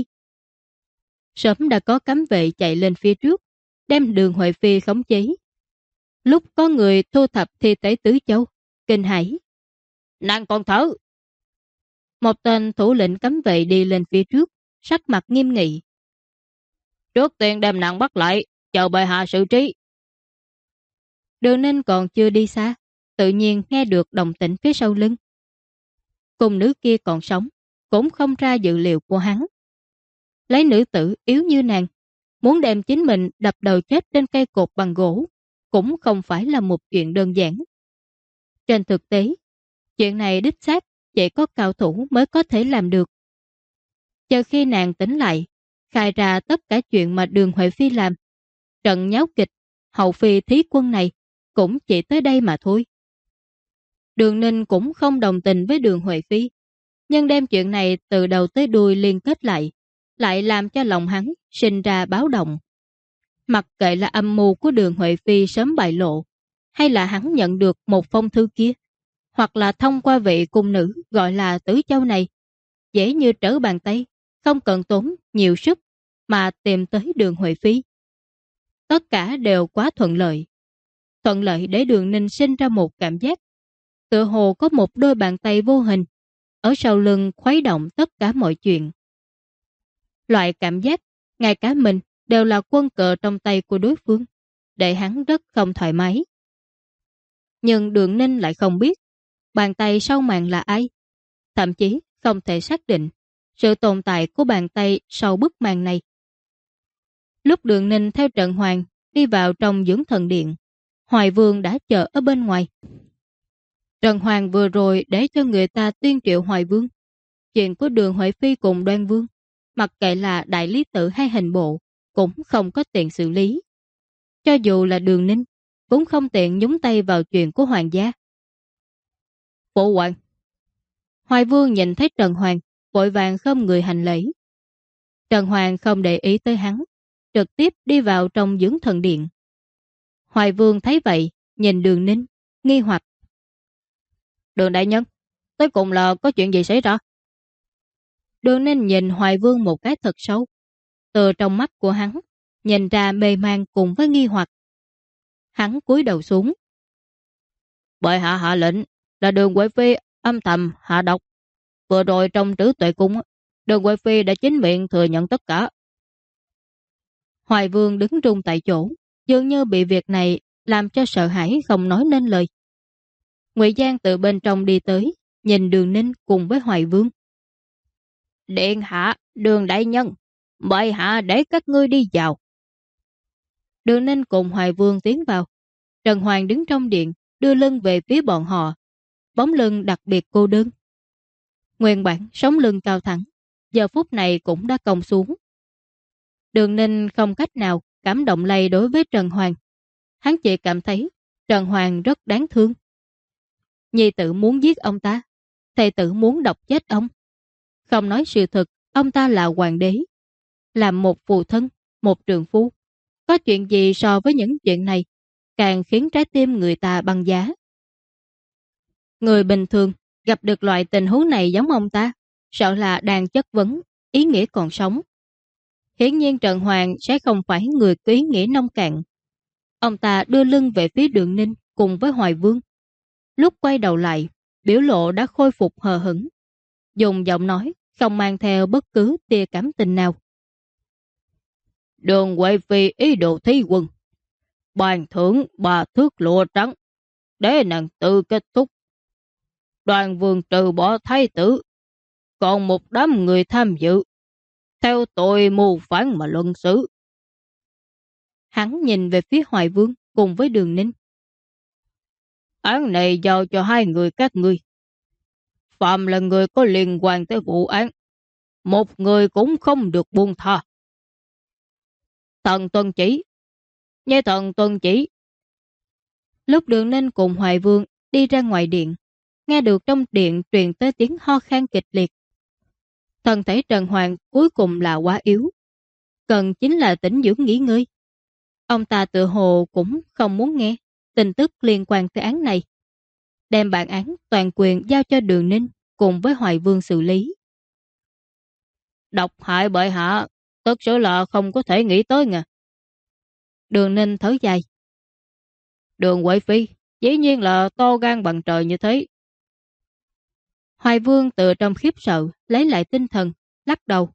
Sớm đã có cấm vệ chạy lên phía trước, đem Đường Huệ Phi khống chế. Lúc có người thu thập thi tế Tứ Châu, kinh hãi: "Nàng còn thở!" Một tên thủ lĩnh cấm vệ đi lên phía trước, sắc mặt nghiêm nghị: "Trước tiên đem nàng bắt lại, chờ bệ hạ xử trí." Đường Ninh còn chưa đi xa, tự nhiên nghe được động tĩnh phía sau lưng. Cùng nữ kia còn sống, cũng không ra dự liệu của hắn. Lấy nữ tử yếu như nàng, muốn đem chính mình đập đầu chết trên cây cột bằng gỗ, cũng không phải là một chuyện đơn giản. Trên thực tế, chuyện này đích xác chỉ có cao thủ mới có thể làm được. Chờ khi nàng tỉnh lại, khai ra tất cả chuyện mà Đường Huệ Phi làm, trận nháo kịch hậu phi thí quân này cũng chỉ tới đây mà thôi. Đường Ninh cũng không đồng tình với Đường Huệ Phi, nhưng đem chuyện này từ đầu tới đuôi liên kết lại làm cho lòng hắn sinh ra báo động. Mặc kệ là âm mưu của Đường Huệ Phi sớm bại lộ, hay là hắn nhận được một phong thư kia, hoặc là thông qua vị cung nữ gọi là Tứ Châu này, dễ như trở bàn tay, không cần tốn nhiều sức mà tìm tới Đường Huệ Phi. Tất cả đều quá thuận lợi. Thuận lợi để Đường Ninh sinh ra một cảm giác tựa hồ có một đôi bàn tay vô hình ở sau lưng khuấy động tất cả mọi chuyện. Loại cảm giác ngay cả mình đều là quân cờ trong tay của đối phương, để hắn rất không thoải mái. Nhưng Đường Ninh lại không biết bàn tay sau màn là ai, thậm chí không thể xác định sự tồn tại của bàn tay sau bức màn này. Lúc Đường Ninh theo Trần Hoàng đi vào trong dưỡng thần điện, Hoài Vương đã chờ ở bên ngoài. Trần Hoàng vừa rồi để cho người ta tuyên triệu Hoài Vương. Chuyện của Đường Huệ Phi cùng Đoan Vương, mặc kệ là đại lý tự hay hình bộ, cũng không có tiện xử lý. Cho dù là Đường Ninh, cũng không tiện nhúng tay vào chuyện của hoàng gia. Phụ hoàng. Hoài Vương nhìn thấy Trần Hoàng, vội vàng khom người hành lễ. Trần Hoàng không để ý tới hắn, trực tiếp đi vào trong dưỡng thần điện. Hoài Vương thấy vậy, nhìn Đường Ninh, nghi hoặc: "Đường đại nhân, tới cùng là có chuyện gì xảy ra?" Đường Ninh nhìn Hoài Vương một cái thật sâu. Từ trong mắt của hắn, nhìn ra mê man cùng với nghi hoặc. Hắn cúi đầu xuống. "Bệ hạ hạ lệnh là Đường Huệ Phi âm thầm hạ độc. Vừa rồi trong Trữ Tuệ Cung, Đường Huệ Phi đã chính miệng thừa nhận tất cả." Hoài Vương đứng run tại chỗ, dường như bị việc này làm cho sợ hãi không nói nên lời. Ngụy Giang từ bên trong đi tới, nhìn Đường Ninh cùng với Hoài Vương. "Điện hạ, Đường đại nhân, bệ hạ để các ngươi đi vào." Đường Ninh cùng Hoài Vương tiến vào. Trần Hoàng đứng trong điện, đưa lưng về phía bọn họ, bóng lưng đặc biệt cô đơn. Nguyên bản sống lưng cao thẳng, giờ phút này cũng đã cong xuống. Đường Ninh không cách nào cảm động lây đối với Trần Hoàng. Hắn chỉ cảm thấy Trần Hoàng rất đáng thương. Nhi tử muốn giết ông ta, thầy tử muốn độc chết ông. Không nói sự thật, ông ta là hoàng đế, làm một phụ thân, một trượng phu. Có chuyện gì so với những chuyện này càng khiến trái tim người ta băng giá. Người bình thường Gặp được loại tình huống này giống ông ta, sợ là đang chất vấn ý nghĩa còn sống. Hiển nhiên Trần Hoàng sẽ không phải người có ý nghĩa nông cạn. Ông ta đưa lưng về phía Đường Ninh cùng với Hoài Vương. Lúc quay đầu lại, biểu lộ đã khôi phục hờ hững, dùng giọng nói không mang theo bất cứ tia cảm tình nào. Đường Huệ Phi ý đồ thí quân, bàn thưởng 3 thước lụa trắng để nàng tự kết thúc. Đoàn vương trừ bỏ thái tử, còn một đám người tham dự, theo tội mưu phản mà luận xử. Hắn nhìn về phía Hoài Vương cùng với Đường Ninh. Án này giao cho 2 người các ngươi. Phạm là người có liên quan tới vụ án, một người cũng không được buông tha. Thần tuân chỉ. Nghe thần tuân chỉ. Lúc Đường Ninh cùng Hoài Vương đi ra ngoài điện, nghe được trong điện truyền tới tiếng ho khan kịch liệt. Thân thể Trần Hoàng cuối cùng là quá yếu, cần chính là tĩnh dưỡng nghỉ ngơi. Ông ta tự hồ cũng không muốn nghe tin tức liên quan tới án này, đem bản án toàn quyền giao cho Đường Ninh cùng với Hoài Vương xử lý. Độc hại bệ hạ, tất sự là không có thể nghĩ tới nha. Đường Ninh thở dài. Đường Huệ Phi dĩ nhiên là to gan bằng trời như thế. Hoài Vương từ trong khiếp sợ lấy lại tinh thần, lắc đầu.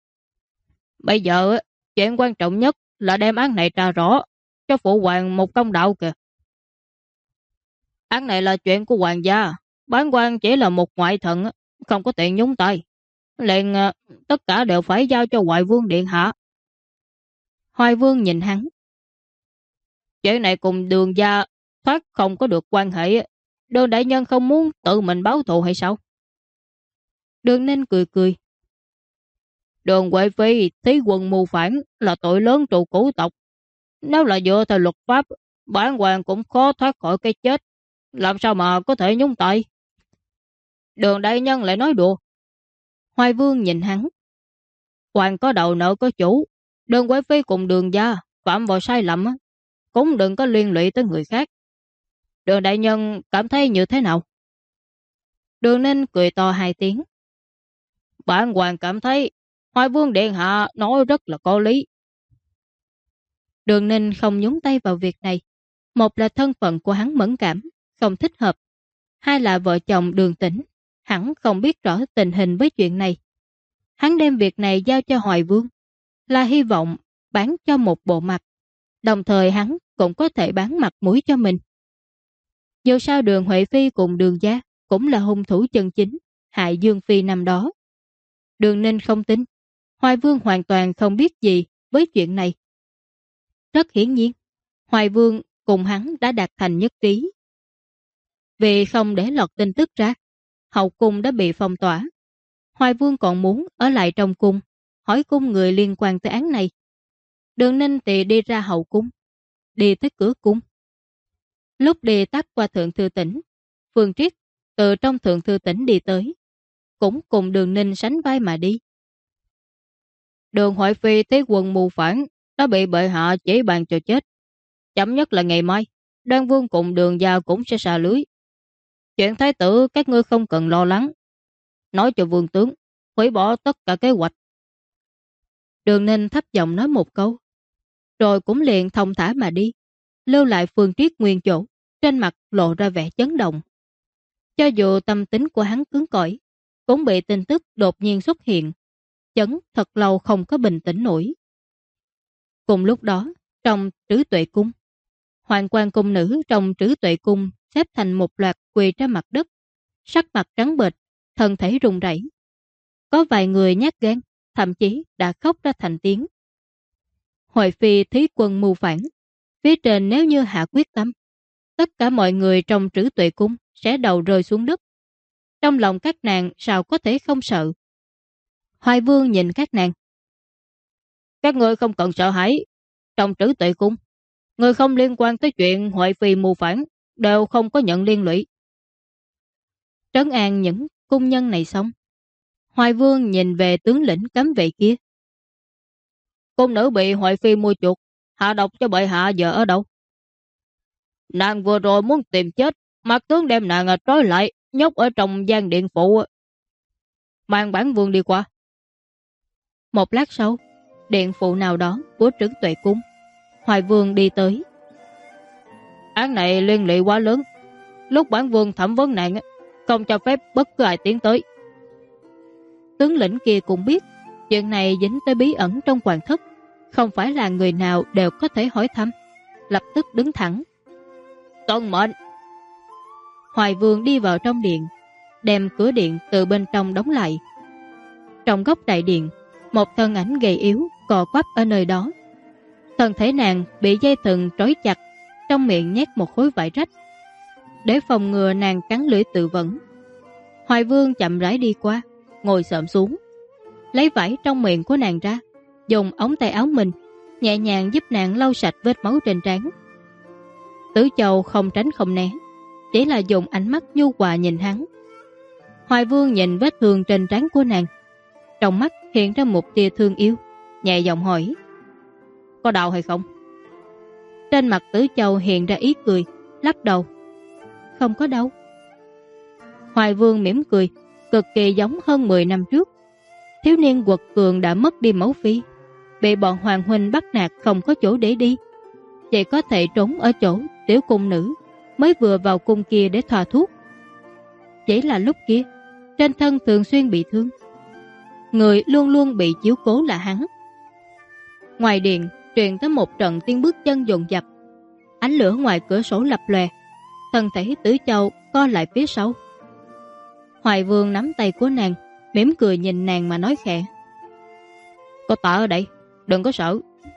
Bây giờ chuyện quan trọng nhất là đem án này tra rõ, cho phụ hoàng một công đạo kìa. Án này là chuyện của hoàng gia, bản quan chỉ là một ngoại thần, không có tiện nhúng tay. Liền tất cả đều phải giao cho Hoài Vương điện hạ. Hoài Vương nhìn hắn. Chuyện này cùng Đường gia thoát không có được quan hệ. Đường đại nhân không muốn tự mình báo thù hay sao? Đường Ninh cười cười. Đường Huệ Phi thí quân mưu phản là tội lớn trụ cửu tộc. Nếu là dựa theo luật pháp, bản hoàng cũng khó thoát khỏi cái chết. Làm sao mà có thể nhúng tay? Đường đại nhân lại nói đùa. Hoài Vương nhìn hắn. Hoàng có đầu nợ có chủ. Đường Huệ Phi cùng Đường gia phạm vào sai lầm, cũng đừng có liên lụy tới người khác. Đường đại nhân cảm thấy như thế nào? Đường Ninh cười to 2 tiếng. Bản hoàng cảm thấy Hoài Vương điện hạ nói rất là có lý. Đường Ninh không nhúng tay vào việc này. Một là thân phận của hắn mẫn cảm, không thích hợp. Hai là vợ chồng Đường Tĩnh, hắn không biết rõ tình hình với chuyện này. Hắn đem việc này giao cho Hoài Vương, là hy vọng bán cho một bộ mặt. Đồng thời hắn cũng có thể bán mặt mũi cho mình. Dù sao Đường Huệ Phi cùng Đường gia cũng là hung thủ chân chính hại Dương Phi năm đó. Đường Ninh không tin, Hoài Vương hoàn toàn không biết gì với chuyện này. Rất hiển nhiên, Hoài Vương cùng hắn đã đạt thành nhất trí. Vì không để lọt tin tức ra, hậu cung đã bị phong tỏa. Hoài Vương còn muốn ở lại trong cung, hỏi cung người liên quan tới án này. Đường Ninh thì đi ra hậu cung, đi tới cửa cung. Lúc đi tắt qua Thượng Thư Tỉnh, Phương Triết từ trong Thượng Thư Tỉnh đi tới, cũng cùng Đường Ninh sánh vai mà đi. Đường Huệ Phi thấy quân mưu phản đã bị bệ hạ chỉ bàn cho chết. Chậm nhất là ngày mai, Đoan Vương cùng Đường gia cũng sẽ xả lưới. Chuyện thái tử các ngươi không cần lo lắng. Nói cho vương tướng hủy bỏ tất cả kế hoạch. Đường Ninh thấp giọng nói một câu, rồi cũng liền thông thả mà đi, lưu lại Phương Triết nguyên chỗ, trên mặt lộ ra vẻ chấn động. Cho dù tâm tính của hắn cứng cỏi, cũng bị tin tức đột nhiên xuất hiện, chấn thật lâu không có bình tĩnh nổi. Cùng lúc đó, trong Trữ Tuệ Cung, hoàng quan cung nữ trong Trữ Tuệ Cung xếp thành một loạt quỳ trên mặt đất, sắc mặt trắng bệch, thân thể run rẩy. Có vài người nhát gan, thậm chí đã khóc ra thành tiếng. Hoài Phi thí quân mưu phản, phía trên nếu như hạ quyết tâm, tất cả mọi người trong Trữ Tuệ Cung sẽ đầu rơi xuống đất. Trong lòng các nàng sao có thể không sợ? Hoài Vương nhìn các nàng. Các ngươi không cần sợ hãi. Trong Trữ Tuệ Cung, người không liên quan tới chuyện Hoài Phi mưu phản đều không có nhận liên lụy. Trấn an những cung nhân này xong, Hoài Vương nhìn về tướng lĩnh cấm vệ kia. Cung nữ bị Hoài Phi mua chuộc, hạ độc cho bệ hạ giờ ở đâu? Nàng vừa rồi muốn tìm chết, mặt tướng đem nàng trói lại, nhốt ở trong gian điện phụ. Mang bản vương đi qua. Một lát sau, điện phụ nào đó của Trấn Tuệ Cung, Hoài Vương đi tới. Án này liên lụy quá lớn. Lúc bản vương thẩm vấn nạn, không cho phép bất cứ ai tiến tới. Tướng lĩnh kia cũng biết chuyện này dính tới bí ẩn trong hoàng thất, không phải là người nào đều có thể hỏi thăm. Lập tức đứng thẳng. Tuân mệnh. Hoài Vương đi vào trong điện, đem cửa điện từ bên trong đóng lại. Trong góc đại điện, một thân ảnh gầy yếu cò quắp ở nơi đó. Thân thể nàng bị dây thừng trói chặt, trong miệng nhét một khối vải rách. Để phòng ngừa nàng cắn lưỡi tự vẫn, Hoài Vương chậm rãi đi qua, ngồi xổm xuống, lấy vải trong miệng của nàng ra, dùng ống tay áo mình nhẹ nhàng giúp nàng lau sạch vết máu trên trán. Tử Châu không tránh không né, chỉ là dùng ánh mắt nhu hòa nhìn hắn. Hoài Vương nhìn vết thương trên trán của nàng, trong mắt hiện ra một tia thương yêu, nhẹ giọng hỏi: có đau hay không? Trên mặt Tử Châu hiện ra ý cười, lắc đầu: không có đâu. Hoài Vương mỉm cười, cực kỳ giống hơn 10 năm trước. Thiếu niên quật cường đã mất đi mẫu phi, bị bọn hoàng huynh bắt nạt không có chỗ để đi, chỉ có thể trốn ở chỗ tiểu cung nữ mới vừa vào cung kia để thoa thuốc. Chỉ là lúc kia trên thân thường xuyên bị thương, người luôn luôn bị chiếu cố là hắn. Ngoài điện truyền tới một trận tiếng bước chân dồn dập, ánh lửa ngoài cửa sổ lập lòe, thân thể Tử Châu co lại phía sau. Hoài Vương nắm tay của nàng, mỉm cười nhìn nàng mà nói khẽ: có ta ở đây, đừng có sợ,